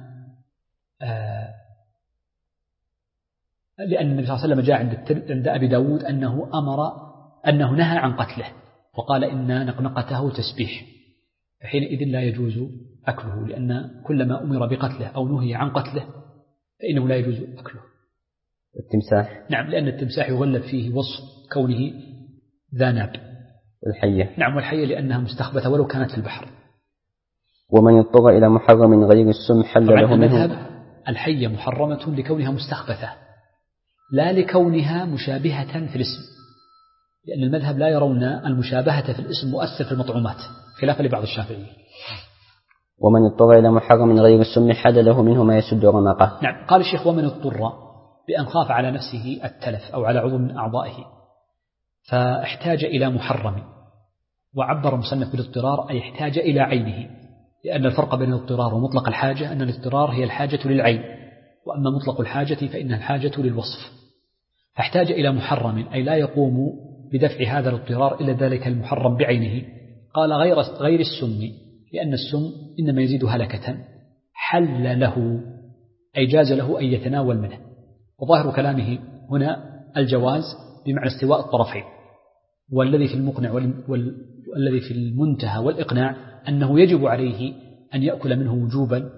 النبي صلى الله عليه وسلم جاء عند أبي داود أنه نهى عن قتله، وقال إن نقنقته تسبيح، فحينئذ لا يجوز أكله، لأن كلما أمر بقتله أو نهي عن قتله فإنه لا يجوز أكله.
التمساح.
نعم، لأن التمساح يغلب فيه وصف كونه ذا ناب.
والحية.
نعم، والحية لأنها مستخبثة ولو كانت في البحر.
ومن اضطر إلى محرم غير السم حل له منه.
الحية محرمة لكونها مستخبثة لا لكونها مشابهة في الاسم، لأن المذهب لا يرون المشابهة في الاسم مؤثر في المطعومات خلافا لبعض الشافعيين.
ومن اضطر إلى محرم غير السم حل له منه ما يسد رمقه.
نعم، قال الشيخ ومن اضطر بأن خاف على نفسه التلف أو على عضو من أعضائه فاحتاج إلى محرم، وعبر المصنف بالاضطرار أي احتاج إلى عينه، لأن الفرق بين الاضطرار ومطلق الحاجة أن الاضطرار هي الحاجة للعين، وأما مطلق الحاجة فإنها الحاجة للوصف. فاحتاج إلى محرم أي لا يقوم بدفع هذا الاضطرار إلى ذلك المحرم بعينه. قال غير السم، لأن السم إنما يزيد هلكة. حل له أي جاز له أن يتناول منه، وظاهر كلامه هنا الجواز بمعنى استواء الطرفين، والذي في المقنع والذي في المنتهى والإقناع أنه يجب عليه أن يأكل منه وجوبا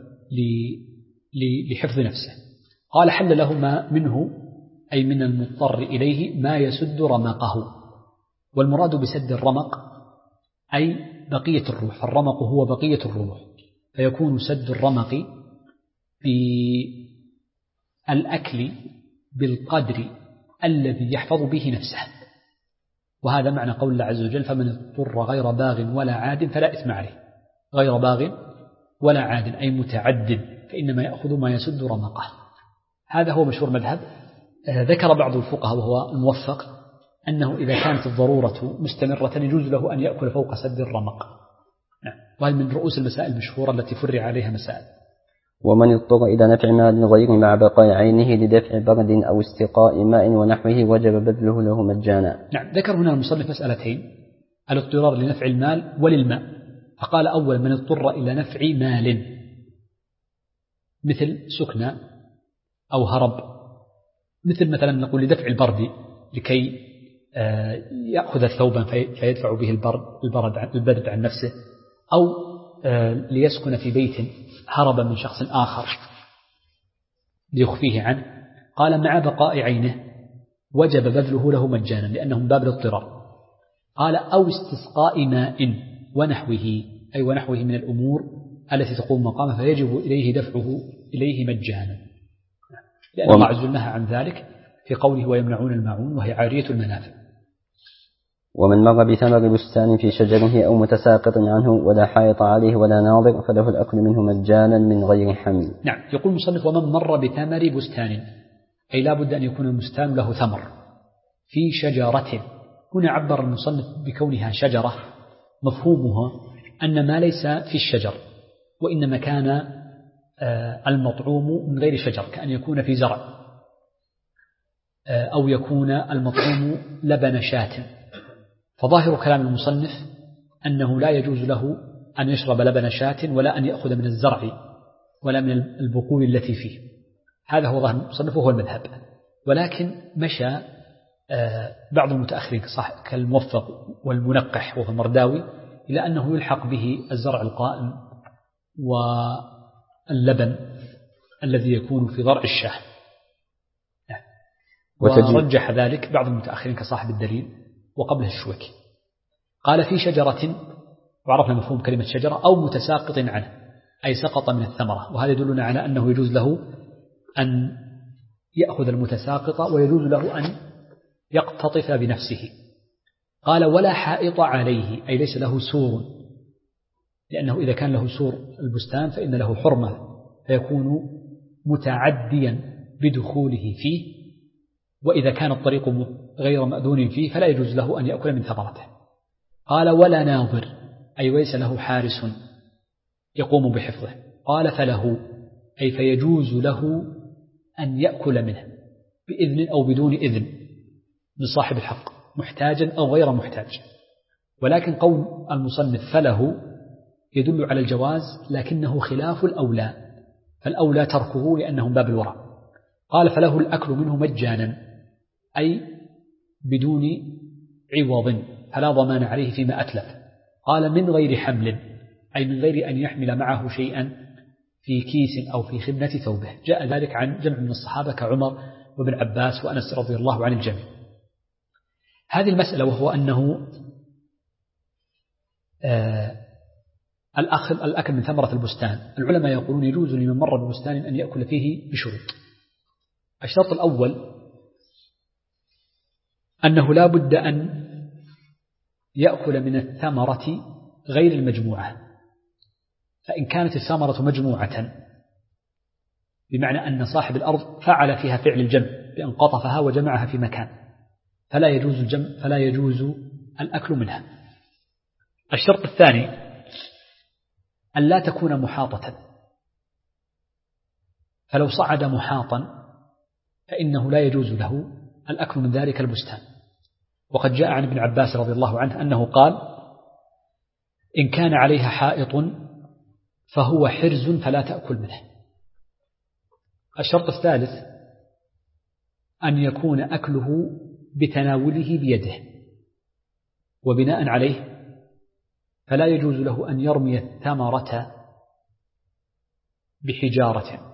لحفظ نفسه. قال حل له ما منه أي من المضطر إليه ما يسد رمقه، والمراد بسد الرمق أي بقية الروح، الرمق هو بقية الروح، فيكون سد الرمق بالأكل بالقدر الذي يحفظ به نفسه، وهذا معنى قول الله عز وجل فمن اضطر غير باغ ولا عاد فلا إثم عليه. غير باغ ولا عاد أي متعدد، فإنما يأخذ ما يسد رمقه. هذا هو مشهور مذهب. ذكر بعض الفقهاء وهو الموفق أنه إذا كانت الضرورة مستمرة يجوز له أن يأكل فوق سد الرمق. وهذا من رؤوس المسائل المشهورة التي فرع عليها مسائل.
ومن اضطر إلى نفع مال غير مع بقاء عينه لدفع برد أو استقاء ماء ونحوه وجب بذله له مجانا.
نعم، ذكر هنا المصنف مسألتين: الاضطرار لنفع المال وللماء. فقال أول من اضطر إلى نفع مال مثل سكنى أو هرب، مثل مثلا نقول لدفع البرد لكي يأخذ ثوبا فيدفع به البرد عن نفسه، أو ليسكن في بيت هرب من شخص آخر ليخفيه عنه. قال مع بقاء عينه وجب بذله له مجانا لأنه من باب الاضطرار. قال أو استسقاء ماء ونحوه، أي ونحوه من الأمور التي تقوم مقامه فيجب إليه دفعه إليه مجانا، لأن الله عز وجل نهى عن ذلك في قوله ويمنعون الماعون وهي عارية المنافع.
ومن مر بثمر بستان في شجره أو متساقط عنه ولا حائط عليه ولا ناظر فله الأكل منه مجانا من غير حمل.
نعم، يقول المصنف ومن مر بثمر بستان، أي لا بد أن يكون البستان له ثمر في شجرة. هنا عبر المصنف بكونها شجرة، مفهومها أن ما ليس في الشجر، وإنما كان المطعوم من غير شجر، كأن يكون في زرع، أو يكون المطعوم لبن شاة. فظاهر كلام المصنف أنه لا يجوز له أن يشرب لبن شاة ولا أن يأخذ من الزرع ولا من البقول التي فيه. هذا هو ظاهر المصنف وهو المذهب. ولكن مشى بعض المتأخرين كالموفق والمنقح وهو المرداوي إلى أنه يلحق به الزرع القائم واللبن الذي يكون في ضرع الشاه، ورجح ذلك بعض المتأخرين كصاحب الدليل وقبله الشوكي. قال في شجرة، وعرفنا مفهوم كلمة شجرة، أو متساقط عنه أي سقط من الثمرة، وهذا يدلنا على أنه يجوز له أن يأخذ المتساقط ويجوز له أن يقتطف بنفسه. قال ولا حائط عليه، أي ليس له سور، لأنه إذا كان له سور البستان فإن له حرمة فيكون متعديا بدخوله فيه، وإذا كان الطريق غير مأذون فيه فلا يجوز له أن يأكل من ثمرته. قال ولا ناظر، أي ليس له حارس يقوم بحفظه. قال فله، أي فيجوز له أن يأكل منه بإذن أو بدون إذن من صاحب الحق، محتاجا أو غير محتاج. ولكن قول المصنف فله يدل على الجواز، لكنه خلاف الأولى، فالأولى تركه لأنه باب الورع. قال فله الأكل منه مجانا، أي بدون عوض، فلا ضمان عليه فيما أتلف. قال من غير حمل، أي من غير أن يحمل معه شيئا في كيس أو في خدمة ثوبه. جاء ذلك عن جمع من الصحابة كعمر وابن عباس وأنس رضي الله عن الجميع. هذه المسألة وهو أنه الأكل من ثمرة البستان، العلماء يقولون يجوز لمن مر ببستان أن يأكل فيه بشروط. الشرط الأول أنه لا بد أن يأكل من الثمرة غير المجموعة، فإن كانت الثمرة مجموعة بمعنى أن صاحب الأرض فعل فيها فعل الجمع بأن قطفها وجمعها في مكان، فلا يجوز الجمع، فلا يجوز الأكل منها. الشرط الثاني أن لا تكون محاطة، فلو صعد محاطا فإنه لا يجوز له الأكل من ذلك البستان. وقد جاء عن ابن عباس رضي الله عنه أنه قال إن كان عليها حائط فهو حرز فلا تأكل منه. الشرط الثالث أن يكون أكله بتناوله بيده، وبناء عليه فلا يجوز له أن يرمي الثمرة بحجارة،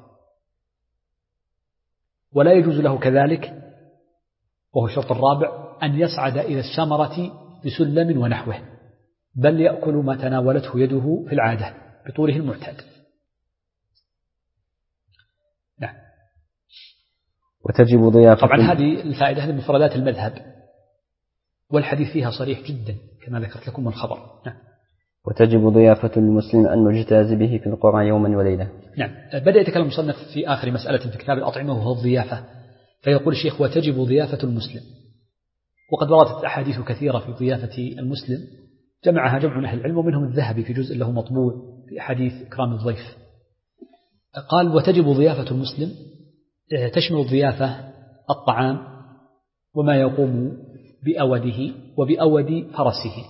ولا يجوز له كذلك، وهو الشرط الرابع، أن يصعد إلى الثمرة بسلم ونحوه، بل يأكل ما تناولته يده في العادة بطوله المعتاد. نعم.
وتجب ضيافة.
طبعا هذه الفائدة، هذه مفردات المذهب، والحديث فيها صريح جدا كما ذكرت لكم من خبر. نعم.
وتجب ضيافة المسلم المجتاز به في القرى يوما وليلة.
نعم. بدأ يتكلم المصنف في آخر مسألة في كتاب الأطعمة وهو الضيافة، فيقول الشيخ وتجب ضيافة المسلم. وقد وردت أحاديث كثيرة في ضيافة المسلم، جمعها جمع من أهل العلم ومنهم الذهبي في جزء له مطبوع في أحاديث إكرام الضيف. قال وتجب ضيافة المسلم، تشمل الضيافة الطعام وما يقوم بأوده وبأود فرسه،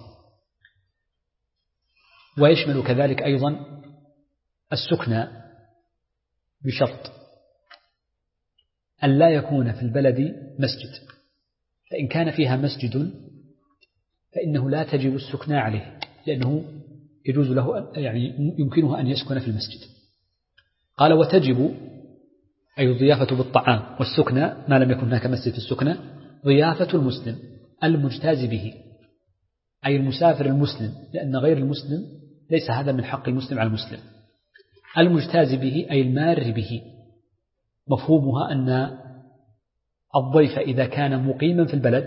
ويشمل كذلك أيضا السكنى، بشرط أن لا يكون في البلد مسجد، فإن كان فيها مسجد فإنه لا تجب السكنى عليه، لأنه يجوز له يعني يمكنه أن يسكن في المسجد. قال وتجب أي الضيافة بالطعام والسكنى ما لم يكن هناك مسجد في السكنى، ضيافة المسلم المجتاز به، أي المسافر المسلم، لأن غير المسلم ليس هذا من حق المسلم على المسلم. المجتاز به أي المار به، مفهومها أن الضيف إذا كان مقيما في البلد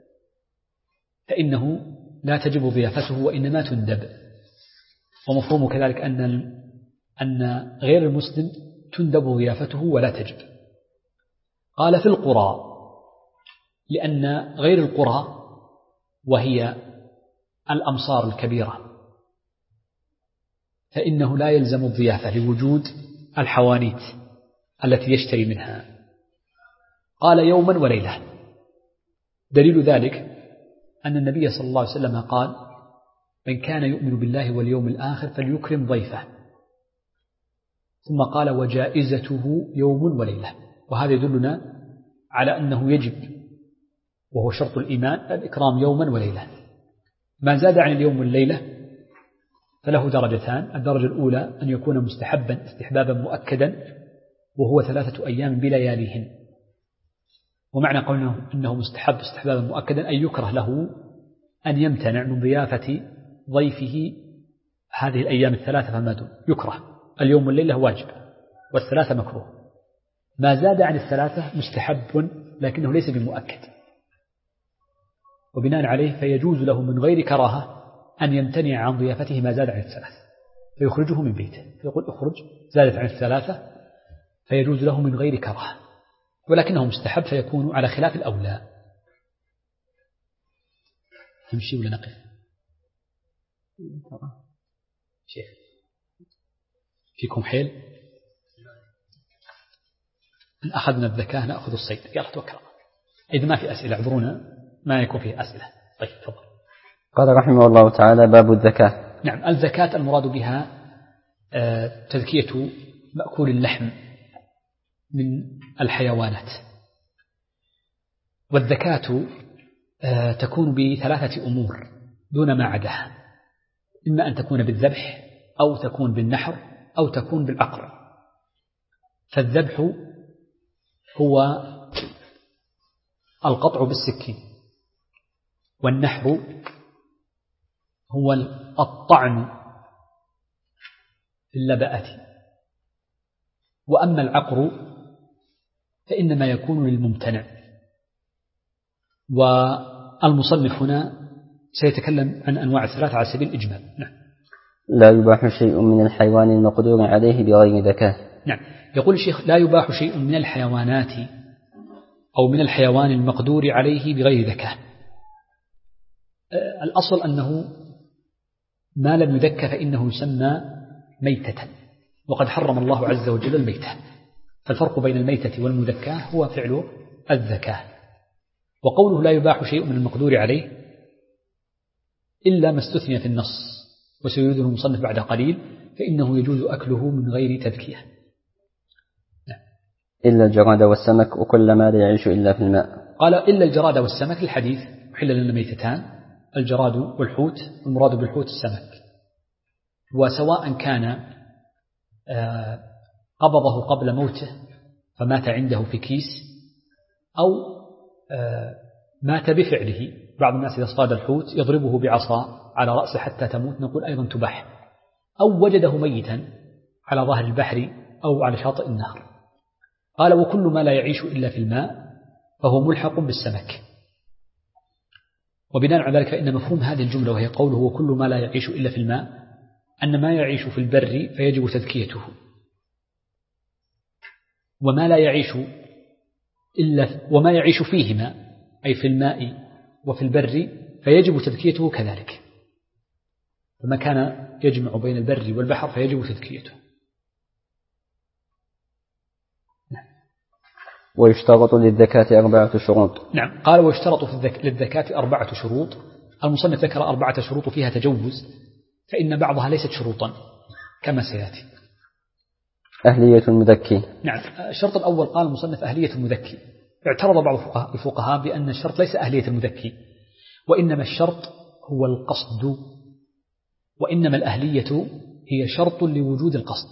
فإنه لا تجب ضيافته وإنما تندب، ومفهوم كذلك أن غير المسلم تندب ضيافته ولا تجب. قال في القرى، لأن غير القرى وهي الأمصار الكبيرة فإنه لا يلزم الضيافة لوجود الحوانيت التي يشتري منها. قال يوما وليلة، دليل ذلك أن النبي صلى الله عليه وسلم قال من كان يؤمن بالله واليوم الآخر فليكرم ضيفه، ثم قال وجائزته يوم وليلة، وهذا يدلنا على أنه يجب وهو شرط الإيمان الإكرام يوما وليلة. ما زاد عن اليوم والليلة فله درجتان، الدرجة الأولى أن يكون مستحبا استحبابا مؤكدا وهو 3 أيام بلياليهن، ومعنى قوله أنه مستحب استحبابا مؤكدا أن يكره له أن يمتنع من ضيافة ضيفه هذه الأيام 3 فما دون، يكره. اليوم والليلة واجب وال3 مكروه. ما زاد عن 3 مستحب لكنه ليس بمؤكد، وبناء عليه فيجوز له من غير كراهة أن يمتنع عن ضيافته ما زاد عن 3 فيخرجه من بيته، فيقول اخرج، زادت عن 3 فيجوز له من غير كراهة، ولكنه مستحب فيكون على خلاف الأولى. نمشي ولا نقف؟ شيخ فيكم حيل؟ إن أخذنا الذكاء نأخذ الصيد. يلا توكل. إذا ما في أسئلة اعذرونا، ما يكون فيه أسئلة. طيب تفضل.
قال رحمه الله تعالى باب الزكاة.
نعم، الزكاة المراد بها تزكية مأكول اللحم من الحيوانات، والزكاة تكون ب3 أمور دون ما عداها، إما أن تكون بالذبح أو تكون بالنحر أو تكون بالعقر. فالذبح هو القطع بالسكين، والنحر هو الطعن في اللبأة، وأما العقر فإنما يكون للممتنع. والمصنف هنا سيتكلم عن أنواع 3 على سبيل الإجمال. نعم.
لا يباح شيء من الحيوان المقدور عليه بغير زكاة.
نعم، يقول الشيخ لا يباح شيء من الحيوانات أو من الحيوان المقدور عليه بغير زكاة. الأصل أنه ما لم يذك فإنه يسمى ميتة، وقد حرم الله عز وجل الميتة، فالفرق بين الميتة والمذكاة هو فعل الزكاة. وقوله لا يباح شيء من المقدور عليه إلا ما استثني في النص وسيريده المصنف بعد قليل، فإنه يجوز أكله من غير تذكية.
إلا الجراد والسمك وكل ما لا يعيش إلا في الماء.
قال إلا الجراد والسمك الحديث وحل لنا ميتتان، الجراد والحوت، المراد بالحوت السمك، وسواء كان قبضه قبل موته فمات عنده في كيس أو مات بفعله. بعض الناس إذا اصطاد الحوت يضربه بعصا على رأسه حتى تموت، نقول أيضا تباح. أو وجده ميتا على ظهر البحر أو على شاطئ النهر. قال وكل ما لا يعيش إلا في الماء فهو ملحق بالسمك. وبناء على ذلك فإن مفهوم هذه الجملة وهي قوله وكل ما لا يعيش إلا في الماء أن ما يعيش في البر فيجب تذكيته، وما يعيش فيهما أي في الماء وفي البر فيجب تذكيته كذلك. فما كان يجمع بين البر والبحر فيجب تذكيته.
ويشترط للزكاة 4 شروط.
نعم، قال ويشترط للزكاة 4 شروط. المصنف ذكر 4 شروط فيها تجوز، فإن بعضها ليست شروطا كما سيأتي.
أهلية المذكي.
نعم، الشرط الأول قال المصنف أهلية المذكي. اعترض بعض الفقهاء بأن الشرط ليس أهلية المذكي، وإنما الشرط هو القصد، وإنما الأهلية هي شرط لوجود القصد.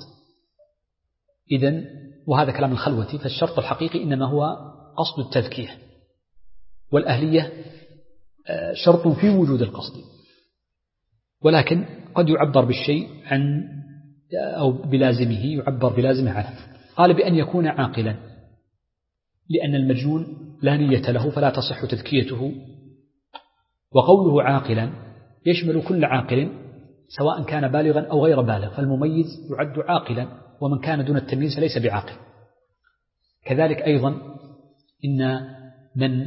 إذن وهذا كلام الخلوة، فالشرط الحقيقي إنما هو قصد التذكية، والأهلية شرط في وجود القصد، ولكن قد يعبر بالشيء عن أو بلازمه، يعبر بلازمه عنه. قال بأن يكون عاقلا، لأن المجنون لا نية له فلا تصح تذكيته. وقوله عاقلا يشمل كل عاقل سواء كان بالغا أو غير بالغ، فالمميز يعد عاقلا، ومن كان دون التمييز ليس بعاقل. كذلك أيضا إن من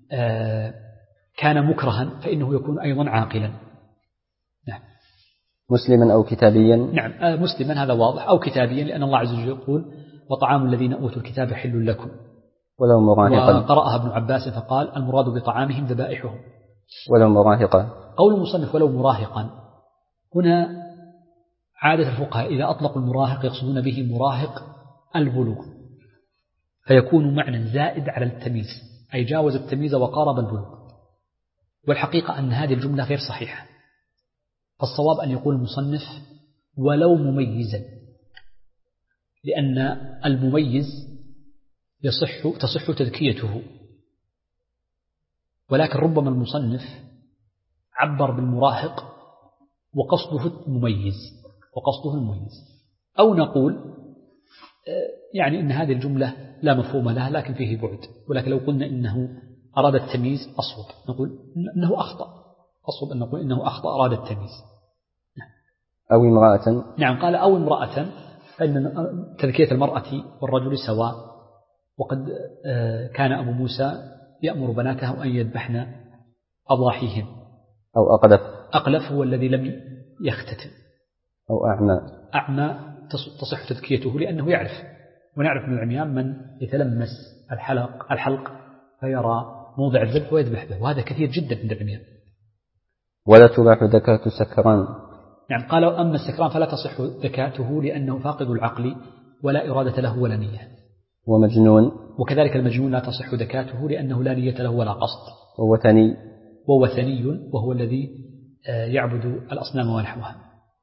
كان مكرها فإنه يكون أيضا عاقلا. نعم.
مسلما أو كتابيا.
نعم، مسلما هذا واضح، أو كتابيا، لأن الله عز وجل يقول وطعام الذين أوتوا الكتاب حل لكم.
ولو مراهقا.
وقرأها ابن عباس فقال المراد بطعامهم ذبائحهم.
ولو مراهقا.
قول المصنف ولو مراهقا، هنا عادة الفقهاء إذا أطلقوا المراهق يقصدون به مراهق البلوغ، فيكون معنى زائد على التمييز، أي جاوز التمييز وقارب البلوغ. والحقيقة أن هذه الجملة غير صحيحة، فالصواب أن يقول المصنف ولو مميزا، لأن المميز تصح تذكيته، ولكن ربما المصنف عبر بالمراهق وقصده المميز، أو نقول يعني إن هذه الجملة لا مفهوم لها لكن فيه بعد، ولكن لو قلنا إنه أراد التمييز أصوب نقول إنه أخطأ، أصوب أن نقول إنه أخطأ أراد التمييز.
أو امرأة.
نعم، قال أو امرأة، فإن تذكية المرأة والرجل سواء، وقد كان أبو موسى يأمر بناته أن يذبحن أضاحيهم.
أو
أقلف هو الذي لم يختتم.
أو
أعمى تصح تذكيته لأنه يعرف، ونعرف من العميان من يتلمس الحلق فيرى موضع الذبح ويذبح به، وهذا كثير جدا عند العميان.
ولا تباح ذكاة السكران.
يعني قالوا أما السكران فلا تصح ذكاته لأنه فاقد العقل ولا إرادة له ولا نية.
ومجنون.
وكذلك المجنون لا تصح ذكاته لأنه لا نية له ولا قصد.
ووثني
وهو الذي يعبد الأصنام ونحوها.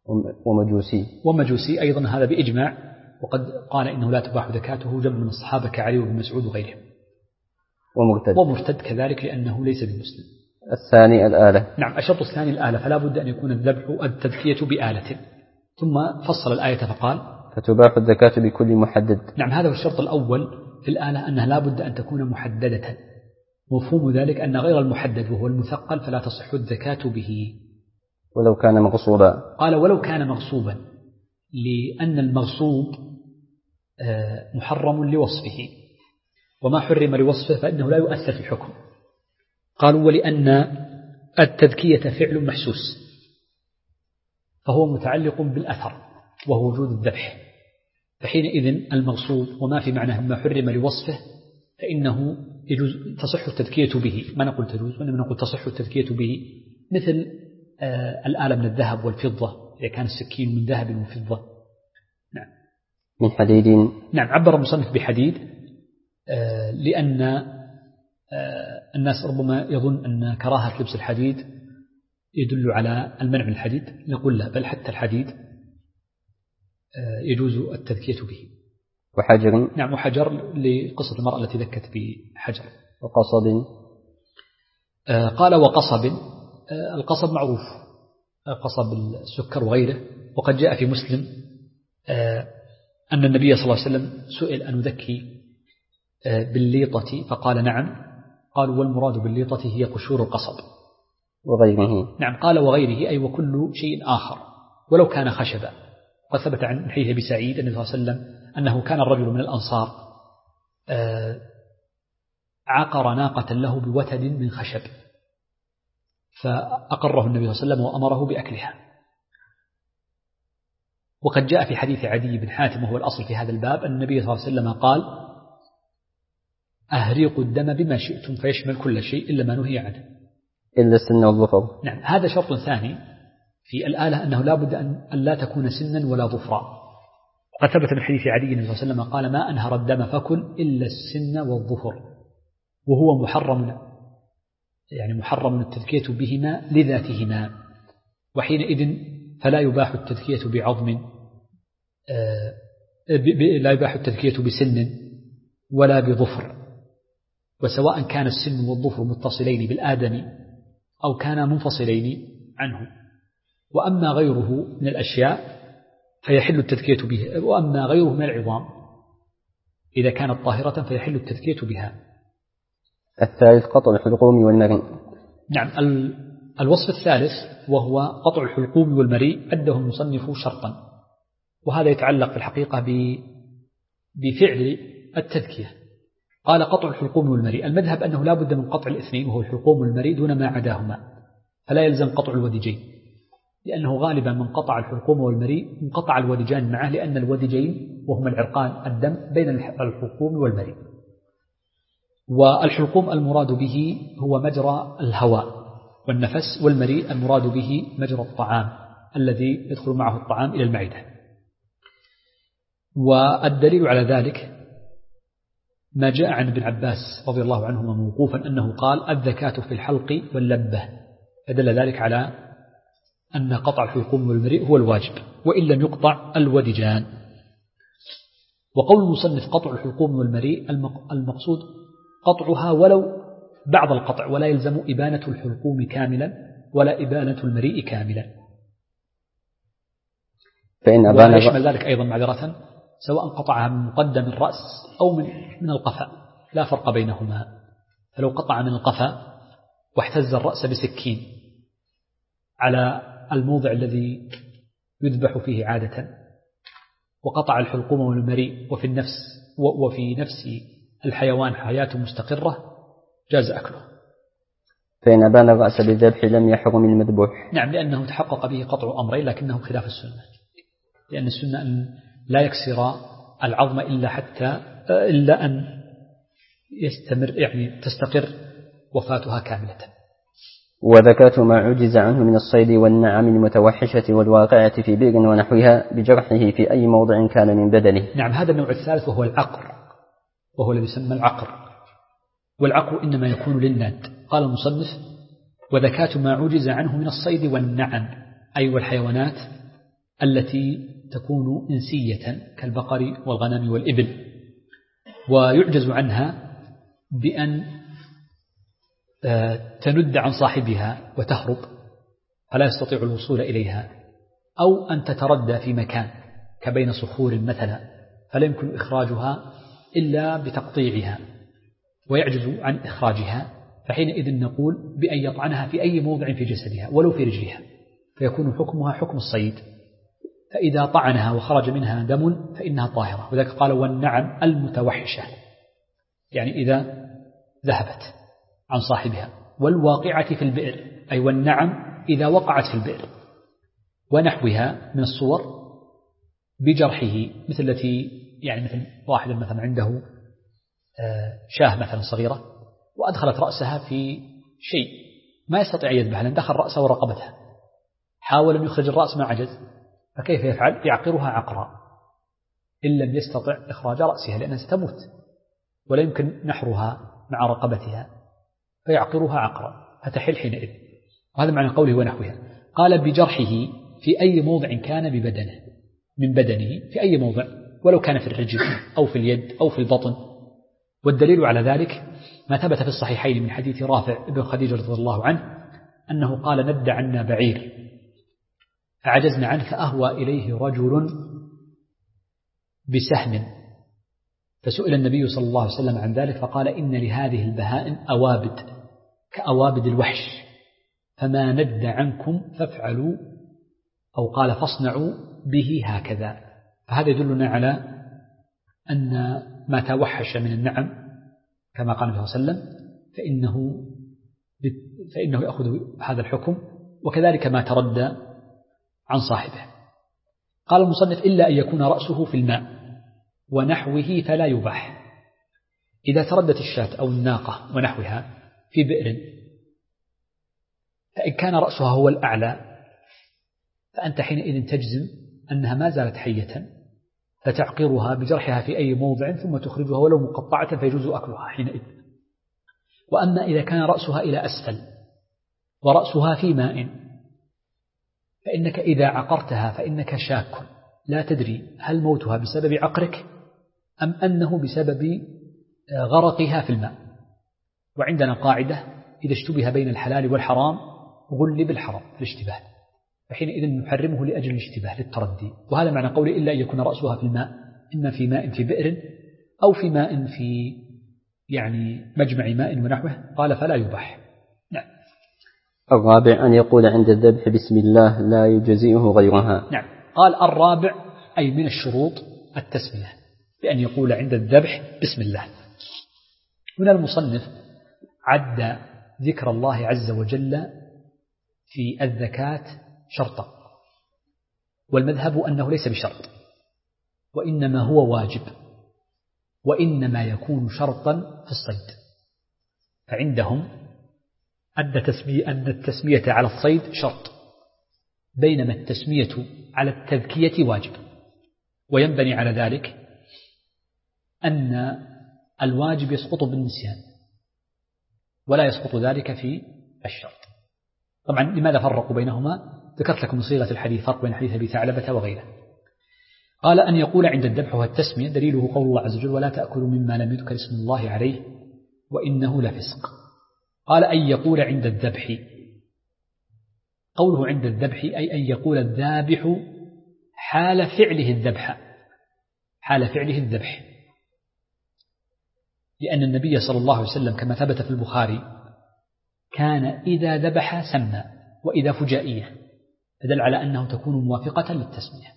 ومجوسي
أيضا هذا بإجماع، وقد قال إنه لا تباح ذكاته جمع من الصحابة كعلي وابن مسعود وغيرهم. ومرتد كذلك لأنه ليس بمسلم.
الثاني الآلة.
نعم، الشرط الثاني الآلة، فلا بد أن يكون التذكية بآلة. ثم فصل الآية فقال
فتباح الذكاة بكل محدد.
نعم، هذا هو الشرط الأول في الآلة، أنها لا بد أن تكون محددة. مفهوم ذلك أن غير المحدد وهو المثقل فلا تصح الذكاة به.
ولو كان مغصوبا.
قال ولو كان مغصوبا، لأن المغصوب محرم لوصفه، وما حرم لوصفه فإنه لا يؤثر في الحكم. قالوا ولأن التذكية فعل محسوس فهو متعلق بالأثر وهو وجود الذبح، فحينئذ المغصوب وما في معناه ما حرم لوصفه فإنه تصح التذكية به. ما نقول تجوز، وإنما نقول تصح التذكية به، مثل الآلة من الذهب والفضة إذا كان السكين من ذهب وفضة. نعم.
من حديد.
نعم، عبر المصنف بحديد لأن الناس ربما يظن أن كراهة لبس الحديد يدل على المنع من الحديد، نقول لا، بل حتى الحديد يجوز التذكية به.
وحجر.
نعم، وحجر لقصة المرأة التي ذكت بحجر.
وقصب.
قال وقصب. القصب معروف، قصب السكر وغيره، وقد جاء في مسلم أن النبي صلى الله عليه وسلم سئل أن يذكي بالليطة فقال نعم. قالوا والمراد بالليطة هي قشور القصب.
وغيره.
نعم، قال وغيره أي وكل شيء آخر ولو كان خشبا. قد ثبت عن حديث أبي سعيد النبي صلى الله عليه وسلم أنه كان الرجل من الأنصار عقر ناقة له بوتد من خشب، فأقره النبي صلى الله عليه وسلم وأمره بأكلها. وقد جاء في حديث عدي بن حاتم وهو الأصل في هذا الباب أن النبي صلى الله عليه وسلم قال أهريقوا الدم بما شئتم، فيشمل كل شيء إلا ما نهي عنه
إلا السن والظفر.
نعم، هذا شرط ثاني في الآلة، أنه لا بد أن لا تكون سنا ولا ظفرا. وقد ثبت من حديث عدي النبي صلى الله عليه وسلم قال ما أنهر الدم فكل إلا السن والظفر، وهو محرم، يعني محرم التذكية بهما لذاتهما، وحينئذ فلا يباح التذكية بعظم، لا يباح التذكية بسن ولا بظفر. وسواء كان السن والظفر متصلين بالآدم أو كانا منفصلين عنه. وأما غيره من الأشياء فيحل التذكية به، وأما غيره من العظام إذا كانت طاهرة فيحل التذكية بها.
الثالث قطع الحلقوم والمريء.
نعم، الوصف الثالث وهو قطع الحلقوم والمريء أده المصنف شرطا، وهذا يتعلق في الحقيقة بفعل التذكية. قال قطع الحلقوم والمريء، المذهب أنه لا بد من قطع الاثنين وهو الحلقوم والمريء دون ما عداهما، فلا يلزم قطع الودجين، لأنه غالبا من قطع الحلقوم والمريء انقطع الودجان معه، لأن الودجين وهما العرقان الدم بين الحلقوم والمريء. والحلقوم المراد به هو مجرى الهواء والنفس، والمريء المراد به مجرى الطعام الذي يدخل معه الطعام إلى المعدة. والدليل على ذلك ما جاء عن ابن عباس رضي الله عنهما موقوفا أنه قال الزكاة في الحلق واللبة، فدل ذلك على أن قطع الحلقوم والمريء هو الواجب وإن لم يقطع الودجان. وقول المصنف قطع الحلقوم والمريء المقصود قطعها ولو بعض القطع، ولا يلزم إبانة الحلقوم كاملا ولا إبانة المريء كاملا.
فإن أبان
ويشمل ذلك أيضا معذرة سواء قطعها من مقدم الرأس أو من القفا، لا فرق بينهما. فلو قطع من القفا واحتز الرأس بسكين على الموضع الذي يذبح فيه عادة، وقطع الحلقوم والمريء وفي نفس الحيوان حياة مستقرة، جاز أكله.
فإن أبان الرأس بالذبح لم يحرم المذبوح.
نعم، لأنه تحقق به قطع أمرين لكنه خلاف السنة، لأن السنة أن لا يكسر العظم إلا أن يستمر، يعني تستقر وفاتها كاملة.
وذكاة ما عجز عنه من الصيد والنعم المتوحشة والواقعة في بئر ونحوها بجرحه في أي موضع كان من بدنه.
نعم، هذا النوع الثالث وهو العقر، وهو الذي يسمى العقر. والعقر إنما يكون للناد. قال المصنف وذكاة ما عجز عنه من الصيد والنعم، أي والحيوانات التي تكون إنسية كالبقر والغنم والإبل، ويعجز عنها بأن تند عن صاحبها وتهرب فلا يستطيع الوصول إليها، أو أن تتردى في مكان كبين صخور مثلا فلا يمكن إخراجها إلا بتقطيعها ويعجز عن إخراجها، فحينئذ نقول بأن يطعنها في أي موضع في جسدها ولو في رجلها، فيكون حكمها حكم الصيد. فإذا طعنها وخرج منها دم فإنها طاهرة. وذلك قال والنعم المتوحشة، يعني إذا ذهبت عن صاحبها، والواقعة في البئر، أي والنعم إذا وقعت في البئر ونحوها من الصور بجرحه، مثل التي يعني مثل واحد مثلا عنده شاه مثلا صغيرة وأدخلت رأسها في شيء ما يستطيع يذبحها لأن دخل رأسها ورقبتها، حاول أن يخرج الرأس ما عجز، فكيف يفعل؟ يعقرها عقرا إن لم يستطع إخراج رأسها لأنها ستموت ولا يمكن نحرها مع رقبتها، فيعقرها عقرا فتحل حينئذ. وهذا معنى قوله ونحوها. قال بجرحه في أي موضع كان ببدنه، من بدنه في أي موضع، ولو كان في الرجل أو في اليد أو في البطن. والدليل على ذلك ما ثبت في الصحيحين من حديث رافع بن خديجة رضي الله عنه أنه قال ند عنا بعير فعجزنا عنه فأهوى إليه رجل بسهم، فسئل النبي صلى الله عليه وسلم عن ذلك فقال إن لهذه البهائم أوابد كأوابد الوحش، فما ند عنكم فافعلوا، أو قال فاصنعوا به هكذا. فهذا يدلنا على أن ما توحش من النعم كما قال النبي صلى الله عليه وسلم فإنه يأخذ هذا الحكم، وكذلك ما تردى عن صاحبه. قال المصنف إلا أن يكون رأسه في الماء ونحوه فلا يباح. إذا تردت الشاة أو الناقة ونحوها في بئر فإن كان رأسها هو الأعلى فأنت حينئذ تجزم أنها ما زالت حية فتعقرها بجرحها في أي موضع ثم تخرجها ولو مقطعة فيجوز أكلها حينئذ. وأما إذا كان رأسها إلى أسفل ورأسها في ماء فإنك إذا عقرتها فإنك شاك لا تدري هل موتها بسبب عقرك أم أنه بسبب غرقها في الماء، وعندنا قاعدة: إذا اشتبه بين الحلال والحرام غلب الحرام في الاشتباه، فحينئذ نحرمه لأجل الاشتباه للتردي. وهذا معنى قوله: إلا أن يكون رأسها في الماء، إما في ماء في بئر أو في ماء في مجمع ماء ونحوه، قال فلا يباح. نعم.
الرابع أن يقول عند الذبح بسم الله لا يجزئه غيرها.
نعم. قال الرابع أي من الشروط التسمية، بأن يقول عند الذبح بسم الله. هنا المصنف عد ذكر الله عز وجل في الزكاة شرطا، والمذهب أنه ليس بشرط، وإنما هو واجب، وإنما يكون شرطا في الصيد. فعندهم أن التسمية على الصيد شرط، بينما التسمية على التذكية واجب. وينبني على ذلك أن الواجب يسقط بالنسيان، ولا يسقط ذلك في الشرط. طبعا لماذا فرقوا بينهما؟ ذكرت لكم صيغة الحديث، فرق بين حديث أبي ثعلبة وغيره. قال أن يقول عند الذبح والتسمية دليله قول الله عز وجل: ولا تأكلوا مما لم يذكر اسم الله عليه وإنه لفسق. قال أن يقول عند الذبح، قوله عند الذبح أي أن يقول الذابح حال فعله الذبح، حال فعله الذبح، لأن النبي صلى الله عليه وسلم كما ثبت في البخاري كان إذا ذبح سمى، وإذا فجائية، فدل على أنه تكون موافقة للتسمية.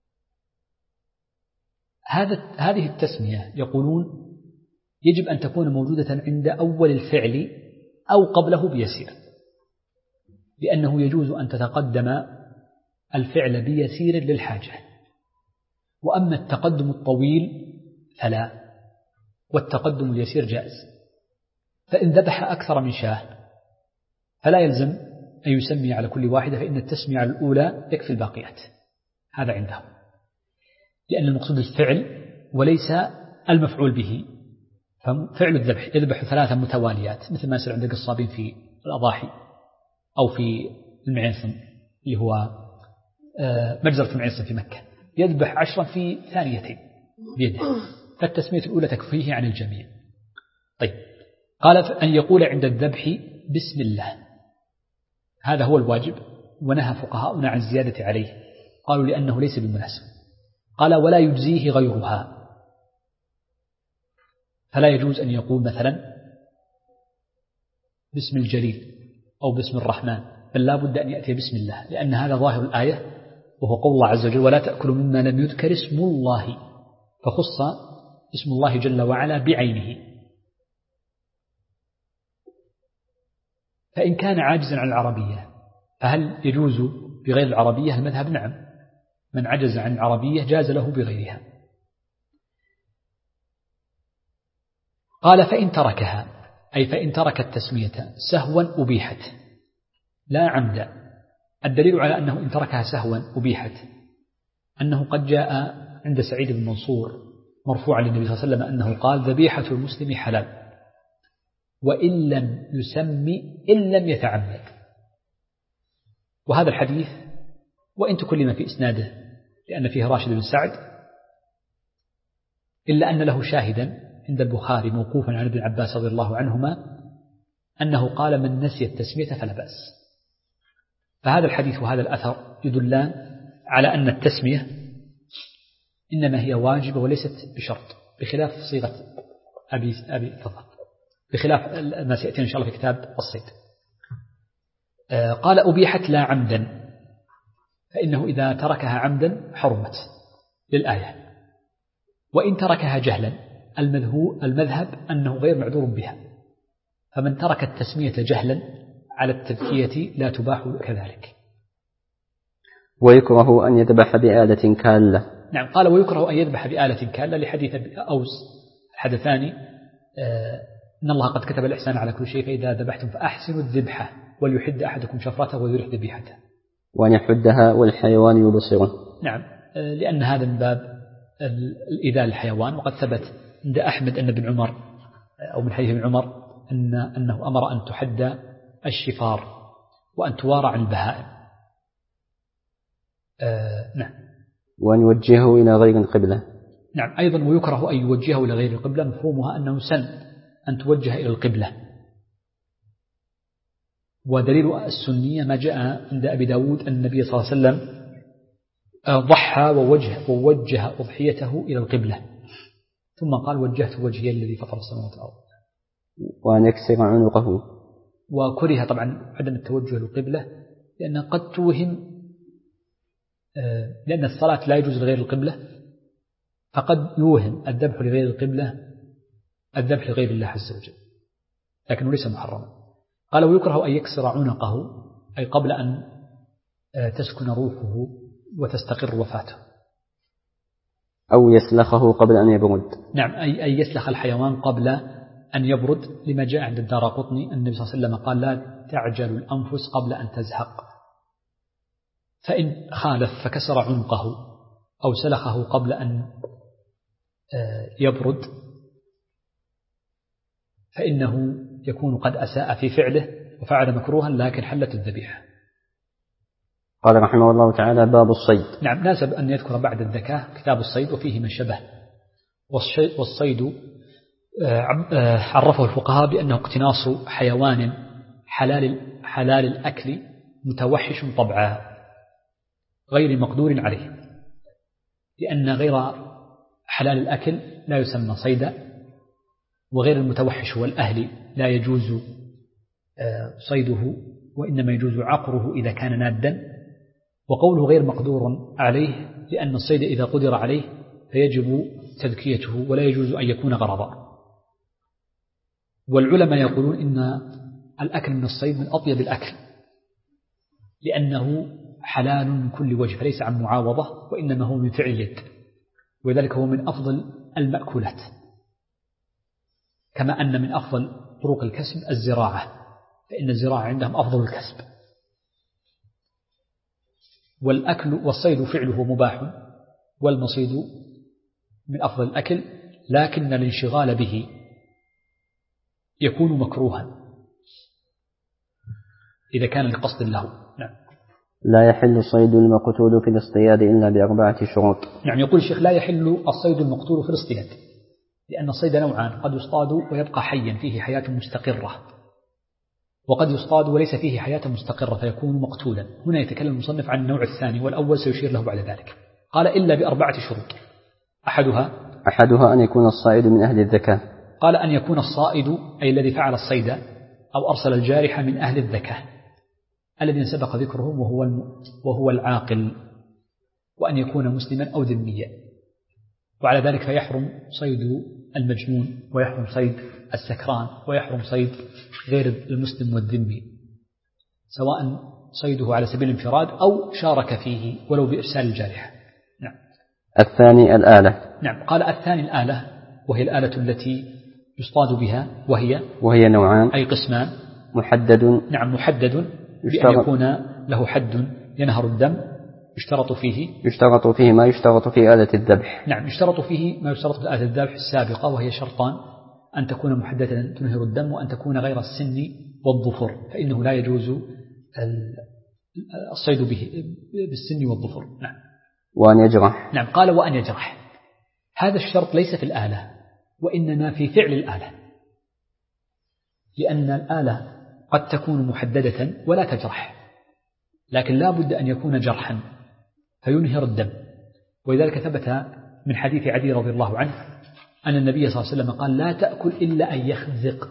هذه التسمية يقولون يجب أن تكون موجودة عند أول الفعل أو قبله بيسير، لأنه يجوز أن تتقدم الفعل بيسير للحاجة، وأما التقدم الطويل فلا، والتقدم اليسير جائز. فإن ذبح أكثر من شاة فلا يلزم أن يسمي على كل واحدة، فإن التسمية على الأولى يكفي الباقيات. هذا عندهم، لأن المقصود الفعل وليس المفعول به. ففعل الذبح يذبح 3 متواليات، مثل ما يصير عند القصابين في الأضاحي أو في المعيصم اللي هو مجزرة المعيصم في مكة، يذبح 10 في ثانيتين بيده، فالتسمية الأولى تكفيه عن الجميع. طيب، قال أن يقول عند الذبح بسم الله، هذا هو الواجب، ونهى فقهاؤنا عن الزيادة عليه، قالوا لأنه ليس بالمناسب. قال ولا يجزيه غيرها، فلا يجوز أن يقول مثلا باسم الجليل أو باسم الرحمن، بل لا بد أن يأتي بسم الله، لأن هذا ظاهر الآية، وهو قول الله عز وجل: ولا تأكلوا مما لم يذكر اسم الله، فخص اسم الله جل وعلا بعينه. فإن كان عاجزا عن العربية فهل يجوز بغير العربية؟ المذهب نعم، من عجز عن العربية جاز له بغيرها. قال فإن تركها، أي فإن ترك التسمية سهوا أبيحت لا عمدا. الدليل على أنه إن تركها سهوا أبيحت أنه قد جاء عند سعيد بن منصور مرفوعا للنبي صلى الله عليه وسلم أنه قال: ذبيحة المسلم حلال وإن لم يسمي إن لم يتعمد. وهذا الحديث وإن تكلم في إسناده لأن فيه راشد بن سعد، إلا أن له شاهدا عند البخاري موقوفا عن ابن عباس رضي الله عنهما أنه قال: من نسي التسمية فلا بأس. فهذا الحديث وهذا الأثر يدلان على أن التسمية إنما هي واجبة وليست بشرط، بخلاف صيغة أبي فضل، بخلاف ما سيأتي إن شاء الله في كتاب الصيد. قال أبيحت لا عمدا، فإنه إذا تركها عمدا حرمت للآية، وإن تركها جهلا المذهب أنه غير معذور بها، فمن ترك التسمية جهلا على التذكية لا تباح كذلك.
ويكره أن يذبح بآلة كالة.
نعم، قال ويكره أن يذبح بآلة كالة لحديث أوس الحدثان: إن الله قد كتب الإحسان على كل شيء، فإذا ذبحتم فأحسنوا الذبحة وليحد أحدكم شفرته ويرح ذبيحته،
وأن يحدها والحيوان يبصره.
نعم، لأن هذا من باب الإيذاء للحيوان. وقد ثبت عند أحمد أن ابن عمر أو من حديث ابن عمر أنه أمر أن تحد الشفار وأن توارى عن البهائم. نعم.
وأن يوجهه إلى غير القبلة.
نعم، أيضا ويكره أن يوجهه إلى غير القبلة، مفهومها أنه سن أن توجه إلى القبلة، ودليل السنية ما جاء عند أبي داود أن النبي صلى الله عليه وسلم ضحى ووجه أضحيته إلى القبلة ثم قال وجهت وجهي الذي فطر السماوات والأرض،
وأن يكسر عنقه.
وكره طبعا عدم التوجه للقبلة لأن قد توهم، لأن الصلاة لا يجوز لغير القبلة، فقد يوهم الذبح لغير القبلة الذبح لغير الله عز وجل، لكنه ليس محرما. قال ويكره أن يكسر عنقه أي قبل أن تسكن روحه وتستقر وفاته،
أو يسلخه قبل أن يبرد.
نعم، أي يسلخ الحيوان قبل أن يبرد، لما جاء عند الدارقطني النبي صلى الله عليه وسلم قال لا تعجل الأنفس قبل أن تزهق، فإن خالف فكسر عنقه أو سلخه قبل أن يبرد فإنه يكون قد أساء في فعله وفعل مكروها لكن حلت الذبيحة.
قال رحمه الله تعالى باب الصيد.
نعم، ناسب أن يذكر بعد الذكاة كتاب الصيد وفيه من شبه. والصيد عرفه الفقهاء بأنه اقتناص حيوان حلال الأكل متوحش طبعا غير مقدور عليه، لأن غير حلال الأكل لا يسمى صيدا، وغير المتوحش والأهل لا يجوز صيده وإنما يجوز عقره إذا كان نادا. وقوله غير مقدور عليه لأن الصيد إذا قدر عليه فيجب تذكيته ولا يجوز أن يكون غرضا. والعلماء يقولون إن الأكل من الصيد من أطيب الأكل لأنه حلال من كل وجه، فليس عن معاوضة وإنما هو من فعل اليد، وذلك هو من أفضل المأكولات، كما أن من أفضل طرق الكسب الزراعة، فإن الزراعة عندهم أفضل الكسب. والأكل والصيد فعله مباح والمصيد من أفضل الأكل، لكن الانشغال به يكون مكروها إذا كان لقصد له. نعم.
لا يحل صيد المقتول في الاصطياد إلا ب4 شروط.
نعم، يقول الشيخ لا يحل الصيد المقتول في الاصطياد، لأن الصيد نوعان، قد يصطاد ويبقى حيا فيه حياة مستقرة، وقد يصطاد وليس فيه حياة مستقرة فيكون مقتولا. هنا يتكلم المصنف عن النوع الثاني والأول سيشير له بعد ذلك. قال إلا ب4 شروط. أحدها
أن يكون الصائد من أهل الذكاء.
قال أن يكون الصائد أي الذي فعل الصيد أو أرسل الجارح من أهل الذكاء الذين سبق ذكرهم وهو العاقل، وأن يكون مسلما أو ذميا. وعلى ذلك فيحرم صيد المجنون ويحرم صيد السكران ويحرم صيد غير المسلم والذمي، سواء صيده على سبيل الانفراد أو شارك فيه ولو بإرسال الجارحة. نعم.
الثاني الآلة.
نعم، قال الثاني الآلة، وهي الآلة التي يصطاد بها، وهي
نوعان
أي قسمان.
محدد.
نعم، محدد بأن يكون له حد ينهر الدم. يشترط فيه
ما يشترط في آلة الذبح.
نعم، يشترط فيه ما يشترط في آلة الذبح السابقة، وهي شرطان: أن تكون محددة تنهر الدم، وأن تكون غير السن والظفر، فإنه لا يجوز الصيد به بالسن والظفر. نعم.
وأن يجرح.
نعم، قال وأن يجرح. هذا الشرط ليس في الآلة وإنما في فعل الآلة، لأن الآلة قد تكون محددة ولا تجرح، لكن لا بد أن يكون جرحا فينهر الدم. ولذلك ثبت من حديث عدي رضي الله عنه أن النبي صلى الله عليه وسلم قال لا تأكل إلا أن يخزق،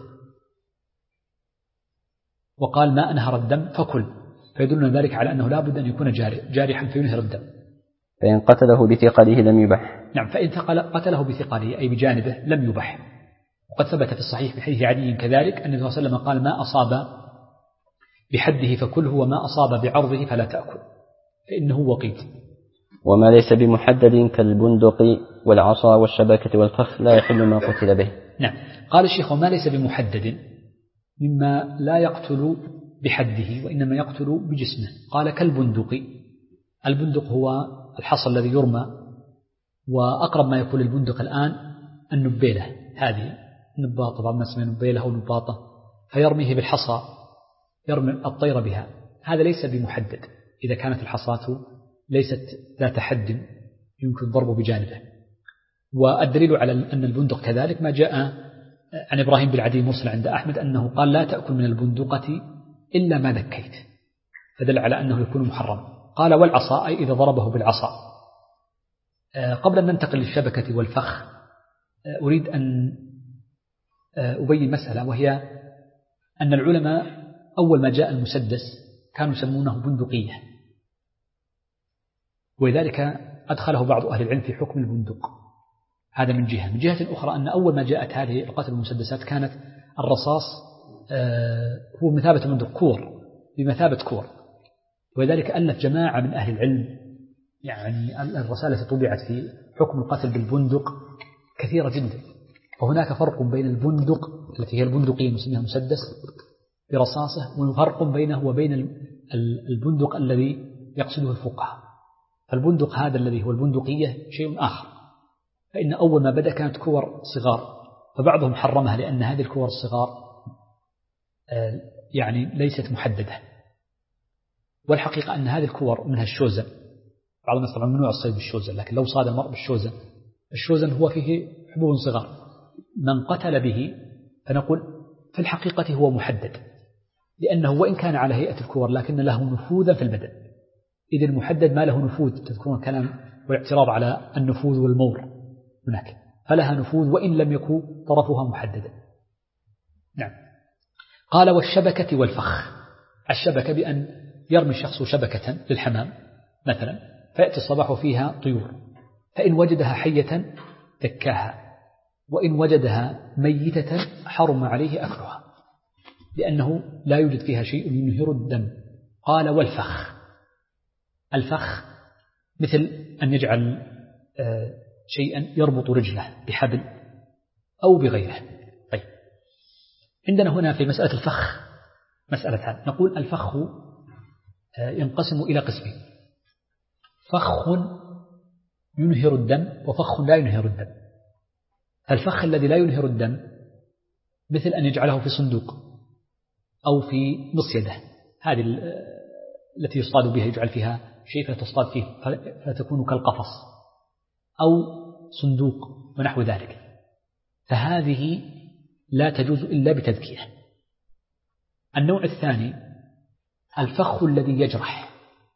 وقال ما أنهر الدم فكل، فيدلنا ذلك على أنه لا بد أن يكون جارحا فينهر الدم.
فإن قتله بثقله لم يبح.
نعم، فإن قتله بثقله أي بجانبه لم يبح. وقد ثبت في الصحيح في حديث عدي كذلك أن النبي صلى الله عليه وسلم قال ما أصاب بحده فكله وما أصاب بعرضه فلا تأكل، فإنه وقيت.
وما ليس بمحدد كالبندق والعصا والشبكة والفخ لا يحل ما قتل به.
نعم، قال الشيخ وما ليس بمحدد مما لا يقتل بحده وإنما يقتل بجسمه. قال كالبندق. البندق هو الحصى الذي يرمى، وأقرب ما يكون البندق الآن النبيلة، هذه النباطة، بعض الناس يسميها نبيلة أو نباطة، فيرميه بالحصى، يرمي الطير بها. هذا ليس بمحدد إذا كانت الحصاة ليست ذات حد يمكن الضرب بجانبه. والدليل على أن البندق كذلك ما جاء عن إبراهيم بن عدي مرسل عند أحمد أنه قال لا تأكل من البندقة إلا ما ذكيت، فدل على أنه يكون محرم. قال والعصا أي إذا ضربه بالعصا. قبل أن ننتقل للشبكة والفخ أريد أن أبين مسألة، وهي أن العلماء أول ما جاء المسدس كانوا يسمونه بندقية، ولذلك أدخله بعض أهل العلم في حكم البندق. هذا من جهة. من جهة أخرى أن أول ما جاءت هذه القتل المسدسات كانت الرصاص هو بمثابة البندق، كور بمثابة كور، ولذلك ألف جماعة من أهل العلم يعني الرسالة التي طبعت في حكم القتل بالبندق كثيرة جدا. وهناك فرق بين البندق التي هي البندقية نسميها مسدس برصاصه، وفرق بينه وبين البندق الذي يقصده الفقهاء. فالبندق هذا الذي هو البندقية شيء آخر، فإن أول ما بدأ كانت كور صغار، فبعضهم حرمها لأن هذه الكور الصغار يعني ليست محددة، والحقيقة أن هذه الكور منها الشوزن. بعض الناس طبعا ممنوع الصيد بالشوزن، لكن لو صاد المرء بالشوزن، الشوزن هو فيه حبوب صغار، من قتل به فنقول في الحقيقة هو محدد، لأنه وإن كان على هيئة الكور لكن له نفوذا في البدن. إذا المحدد ما له نفوذ، تذكرون الكلام والاعتراض على النفوذ والمور هناك، فلها نفوذ وإن لم يكن طرفها محددا. نعم. قال والشبكة والفخ. الشبكة بأن يرمي الشخص شبكة للحمام مثلا، فيأتي الصباح فيها طيور، فإن وجدها حية دكاها، وإن وجدها ميتة حرم عليه أكلها، لأنه لا يوجد فيها شيء ينهر الدم. قال والفخ. الفخ مثل أن يجعل شيئا يربط رجله بحبل أو بغيره. طيب، عندنا هنا في مسألة الفخ مسألتان. نقول الفخ ينقسم إلى قسمين: فخ ينهر الدم وفخ لا ينهر الدم. الفخ الذي لا ينهر الدم مثل أن يجعله في صندوق أو في مصيدة، هذه التي يصطاد بها، يجعل فيها شيء فتصطاد فيه فتكون كالقفص، أو صندوق ونحو ذلك، فهذه لا تجوز إلا بتذكية. النوع الثاني الفخ الذي يجرح.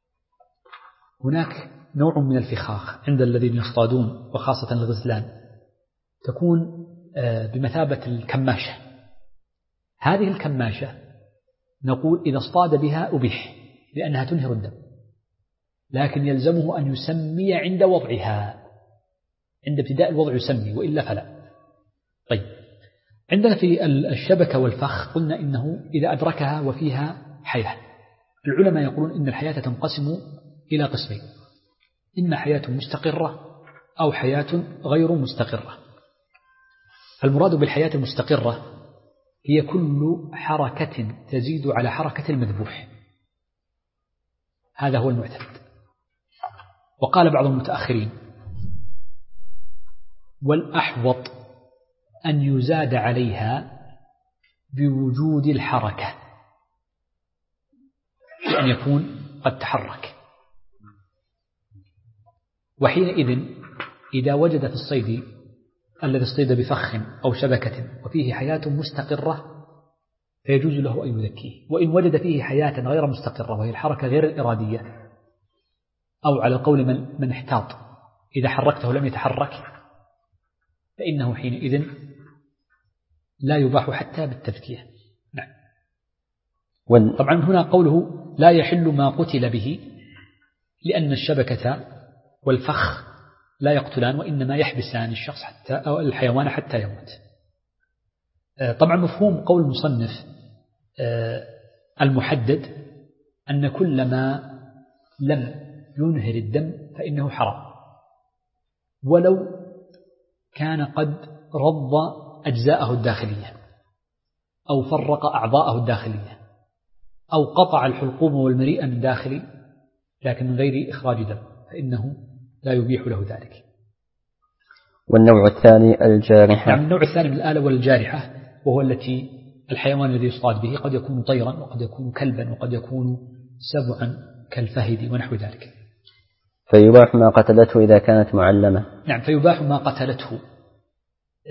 هناك نوع من الفخاخ عند الذين يصطادون وخاصة الغزلان تكون بمثابة الكماشة. هذه الكماشة نقول إذا اصطاد بها أبيح لأنها تنهر الدم، لكن يلزمه أن يسمي عند وضعها، عند ابتداء الوضع يسمي، وإلا فلا. طيب، عندنا في الشبكة والفخ قلنا إنه إذا أدركها وفيها حياة. العلماء يقولون إن الحياة تنقسم إلى قسمين: إما حياة مستقرة أو حياة غير مستقرة. المراد بالحياة المستقرة هي كل حركة تزيد على حركة المذبوح، هذا هو المعتمد. وقال بعض المتأخرين: والأحوط أن يزاد عليها بوجود الحركة، بأن يكون قد تحرك. وحينئذ إذا وجد في الصيد الذي اصطيد بفخ أو شبكة وفيه حياة مستقرة فيجوز له أن يذكيه، وإن وجد فيه حياة غير مستقرة وهي الحركة غير الإرادية، أو على قول من احتاط إذا حركته لم يتحرك، فإنه حينئذ لا يباح حتى بالتذكية. نعم. طبعا هنا قوله لا يحل ما قتل به، لأن الشبكة والفخ لا يقتلان، وإنما يحبسان الشخص حتى أو الحيوان حتى يموت. طبعا مفهوم قول المصنف المحدد أن كل ما لم ينهر الدم فإنه حرام، ولو كان قد رض أجزاءه الداخلية أو فرق أعضاءه الداخلية أو قطع الحلقوم والمريء من داخل لكن من غير إخراج دم، فإنه لا يبيح له ذلك.
والنوع الثاني الجارحة.
يعني النوع الثاني من الآلة والجارحة، وهو التي الحيوان الذي يصطاد به قد يكون طيرا وقد يكون كلبا وقد يكون سبعا كالفهد ونحو ذلك.
فيباح ما قتلته إذا كانت معلمة.
نعم، فيباح ما قتلته،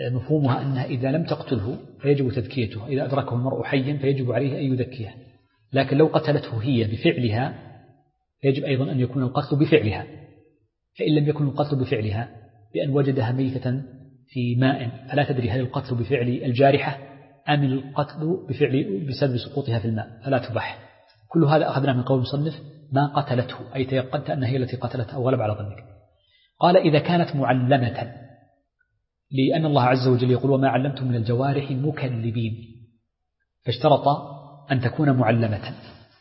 مفهومها أنها إذا لم تقتله فيجب تذكيته، إذا أدركه المرء حيا فيجب عليه أن يذكيه، لكن لو قتلته هي بفعلها يجب أيضا أن يكون القتل بفعلها، فإن لم يكن القتل بفعلها بأن وجدها ميتة في ماء فلا تدري هل القتل بفعل الجارحة أم القتل بسبب سقوطها في الماء فلا تباح. كل هذا أخذنا من قول المصنف ما قتلته، أي تيقنت أنها هي التي قتلتها وغلب على ظنك. قال إذا كانت معلمة، لأن الله عز وجل يقول وما علمتم من الجوارح مكلبين، فاشترط أن تكون معلمة.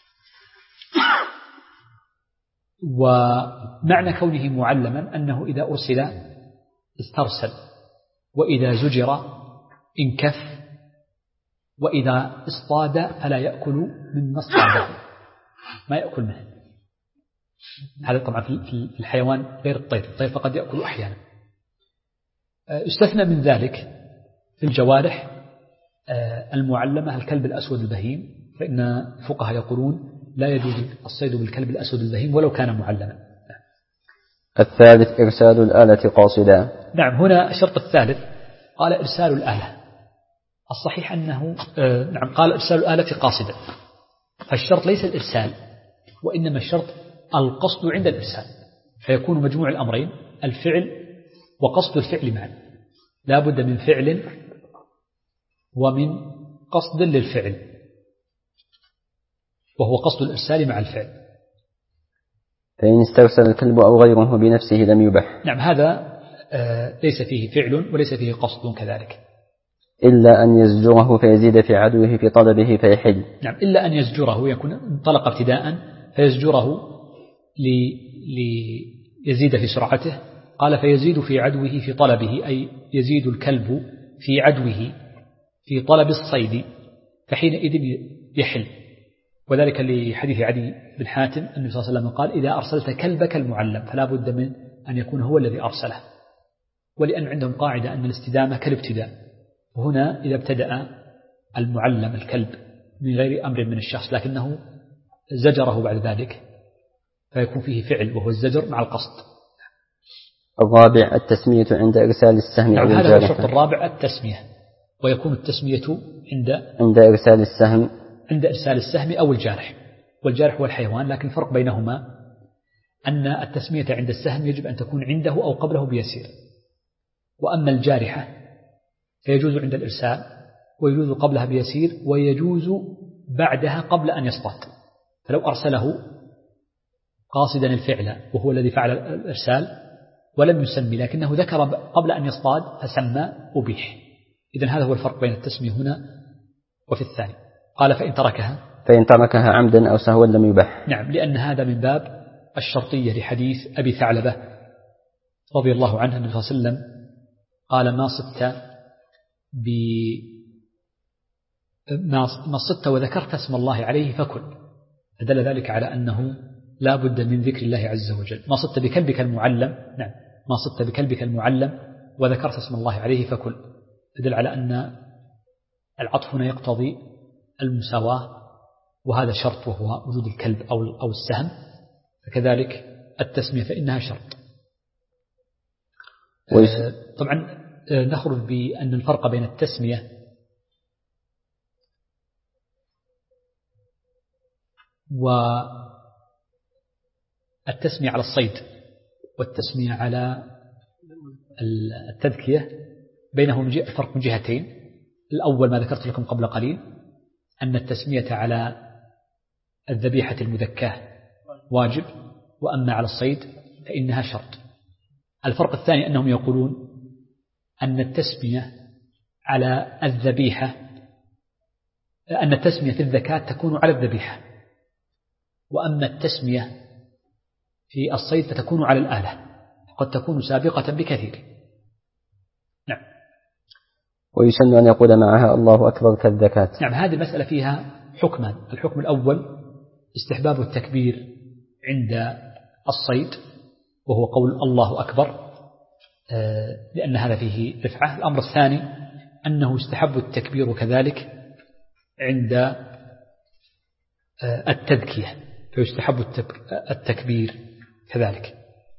ومعنى كونه معلما أنه إذا أرسل استرسل، وإذا زجر انكف، وإذا اصطاد فلا يأكل مما اصطاده، ما يأكل منه. هذا طبعا في الحيوان غير الطير، الطير فقد يأكل أحيانا. استثنى من ذلك في الجوارح المعلمة الكلب الأسود البهيم، فإن الفقهاء يقولون لا يجوز الصيد بالكلب الأسود البهيم ولو كان معلما.
الثالث إرسال الآلة قاصدا.
نعم، هنا الشرط الثالث قال إرسال الآلة. الصحيح أنه نعم قال إرسال الآلة قاصدا، فالشرط ليس الإرسال وإنما الشرط القصد عند الإرسال، فيكون مجموع الأمرين الفعل وقصد الفعل معا، لا بد من فعل ومن قصد للفعل، وهو قصد الإرسال مع الفعل.
فإن استرسل الكلب أو غيره بنفسه لم يبح.
نعم، هذا ليس فيه فعل وليس فيه قصد كذلك،
إلا أن يزجره فيزيد في عدوه في طلبه فيحل.
نعم، إلا أن يزجره، يكون انطلق ابتداء فيزجره ليزيد في سرعته. قال فيزيد في عدوه في طلبه، أي يزيد الكلب في عدوه في طلب الصيد، فحينئذ يحل. وذلك لحديث عدي بن حاتم النبي صلى الله عليه وسلم قال إذا أرسلت كلبك المعلم فلا بد من أن يكون هو الذي أرسله، ولأن عندهم قاعدة أن الاستدامة كالابتداء، وهنا إذا ابتدأ المعلم الكلب من غير أمر من الشخص لكنه زجره بعد ذلك فيكون فيه فعل وهو الزجر مع القصد.
الرابع التسمية عند إرسال السهم.
نعم، هذا هو الشرط الرابع التسمية، ويكون التسمية عند
إرسال السهم،
عند إرسال السهم أو الجارح، والجارح هو الحيوان، لكن الفرق بينهما أن التسمية عند السهم يجب أن تكون عنده أو قبله بيسير، وأما الجارحة فيجوز عند الإرسال ويجوز قبلها بيسير ويجوز بعدها قبل أن يصطاد. فلو أرسله قاصدا الفعل وهو الذي فعل الإرسال ولم يسمي لكنه ذكر قبل أن يصطاد فسمى أبيح. إذن هذا هو الفرق بين التسمية هنا وفي الثاني. قال فإن تركها عمدا أو سهوا لم يبح. نعم، لأن هذا من باب الشرطية لحديث أبي ثعلبة رضي الله عنه النبي صلى الله عليه وسلم قال ما صدت وذكرت اسم الله عليه فكل، فدل ذلك على أنه لا بد من ذكر الله عز وجل. ما صدت بكلبك المعلم، نعم، ما صدت بكلبك المعلم وذكرت اسم الله عليه فكل، يدل على أن العطف هنا يقتضي المساواة، وهذا شرط وهو وجود الكلب أو السهم، فكذلك التسمية فإنها شرط. طبعا نخرج بأن الفرق بين التسمية والتسمية على الصيد والتسمية على التذكية بينهم الفرق من جهتين. الأول ما ذكرت لكم قبل قليل أن التسمية على الذبيحة المذكاة واجب، وأما على الصيد فإنها شرط. الفرق الثاني أنهم يقولون أن التسمية على الذبيحة، أن التسمية في الذكاة تكون على الذبيحة، وأما التسمية في الصيد فتكون على الآلة، قد تكون سابقة بكثير. نعم.
ويسن أن يقول معها الله أكبر كالذكاة.
نعم، هذه المسألة فيها حكمان. الحكم الأول استحباب التكبير عند الصيد وهو قول الله أكبر لأن هذا فيه رفعة. الأمر الثاني أنه استحب التكبير كذلك عند التذكية، فيستحب التكبير كذلك،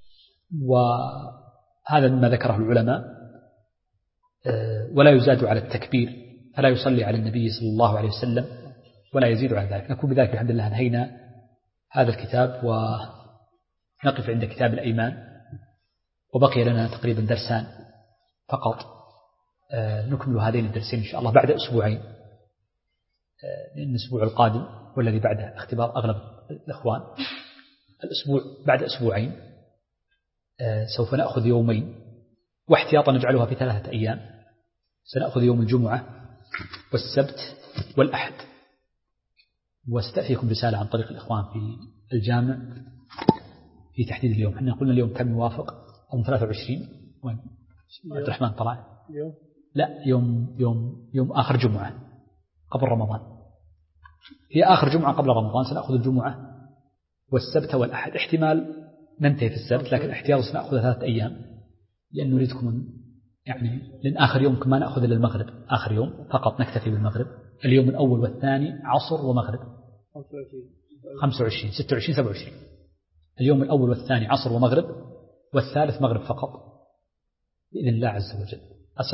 وهذا مما ذكره العلماء. ولا يزاد على التكبير، فلا يصلي على النبي صلى الله عليه وسلم ولا يزيد على ذلك. نكون بذلك الحمد لله انهينا هذا الكتاب، ونقف عند كتاب الأيمان، وبقي لنا تقريبا درسان فقط نكمل هذين الدرسين إن شاء الله بعد أسبوعين، لأن الأسبوع القادم والذي بعده اختبار أغلب الإخوان. الأسبوع بعد أسبوعين سوف نأخذ يومين، واحتياطا نجعلها في 3 أيام. سنأخذ يوم الجمعة والسبت والأحد، وستأتيكم رسالة عن طريق الإخوان في الجامع في تحديد اليوم. احنا قلنا اليوم كم يوافق؟ يوم 23 وين عبد الرحمن طلع؟ لا، يوم آخر جمعة قبل رمضان، هي آخر جمعة قبل رمضان. سنأخذ الجمعة والسبت والأحد، احتمال ننتهي في السبت، لكن احتياط سنأخذ 3 أيام، لأن نريدكم يعني لأن آخر يوم كما نأخذ إلى المغرب، آخر يوم فقط نكتفي بالمغرب. اليوم الأول والثاني عصر ومغرب، 25 26 27. اليوم الأول والثاني عصر ومغرب، والثالث مغرب فقط بإذن الله عز وجل.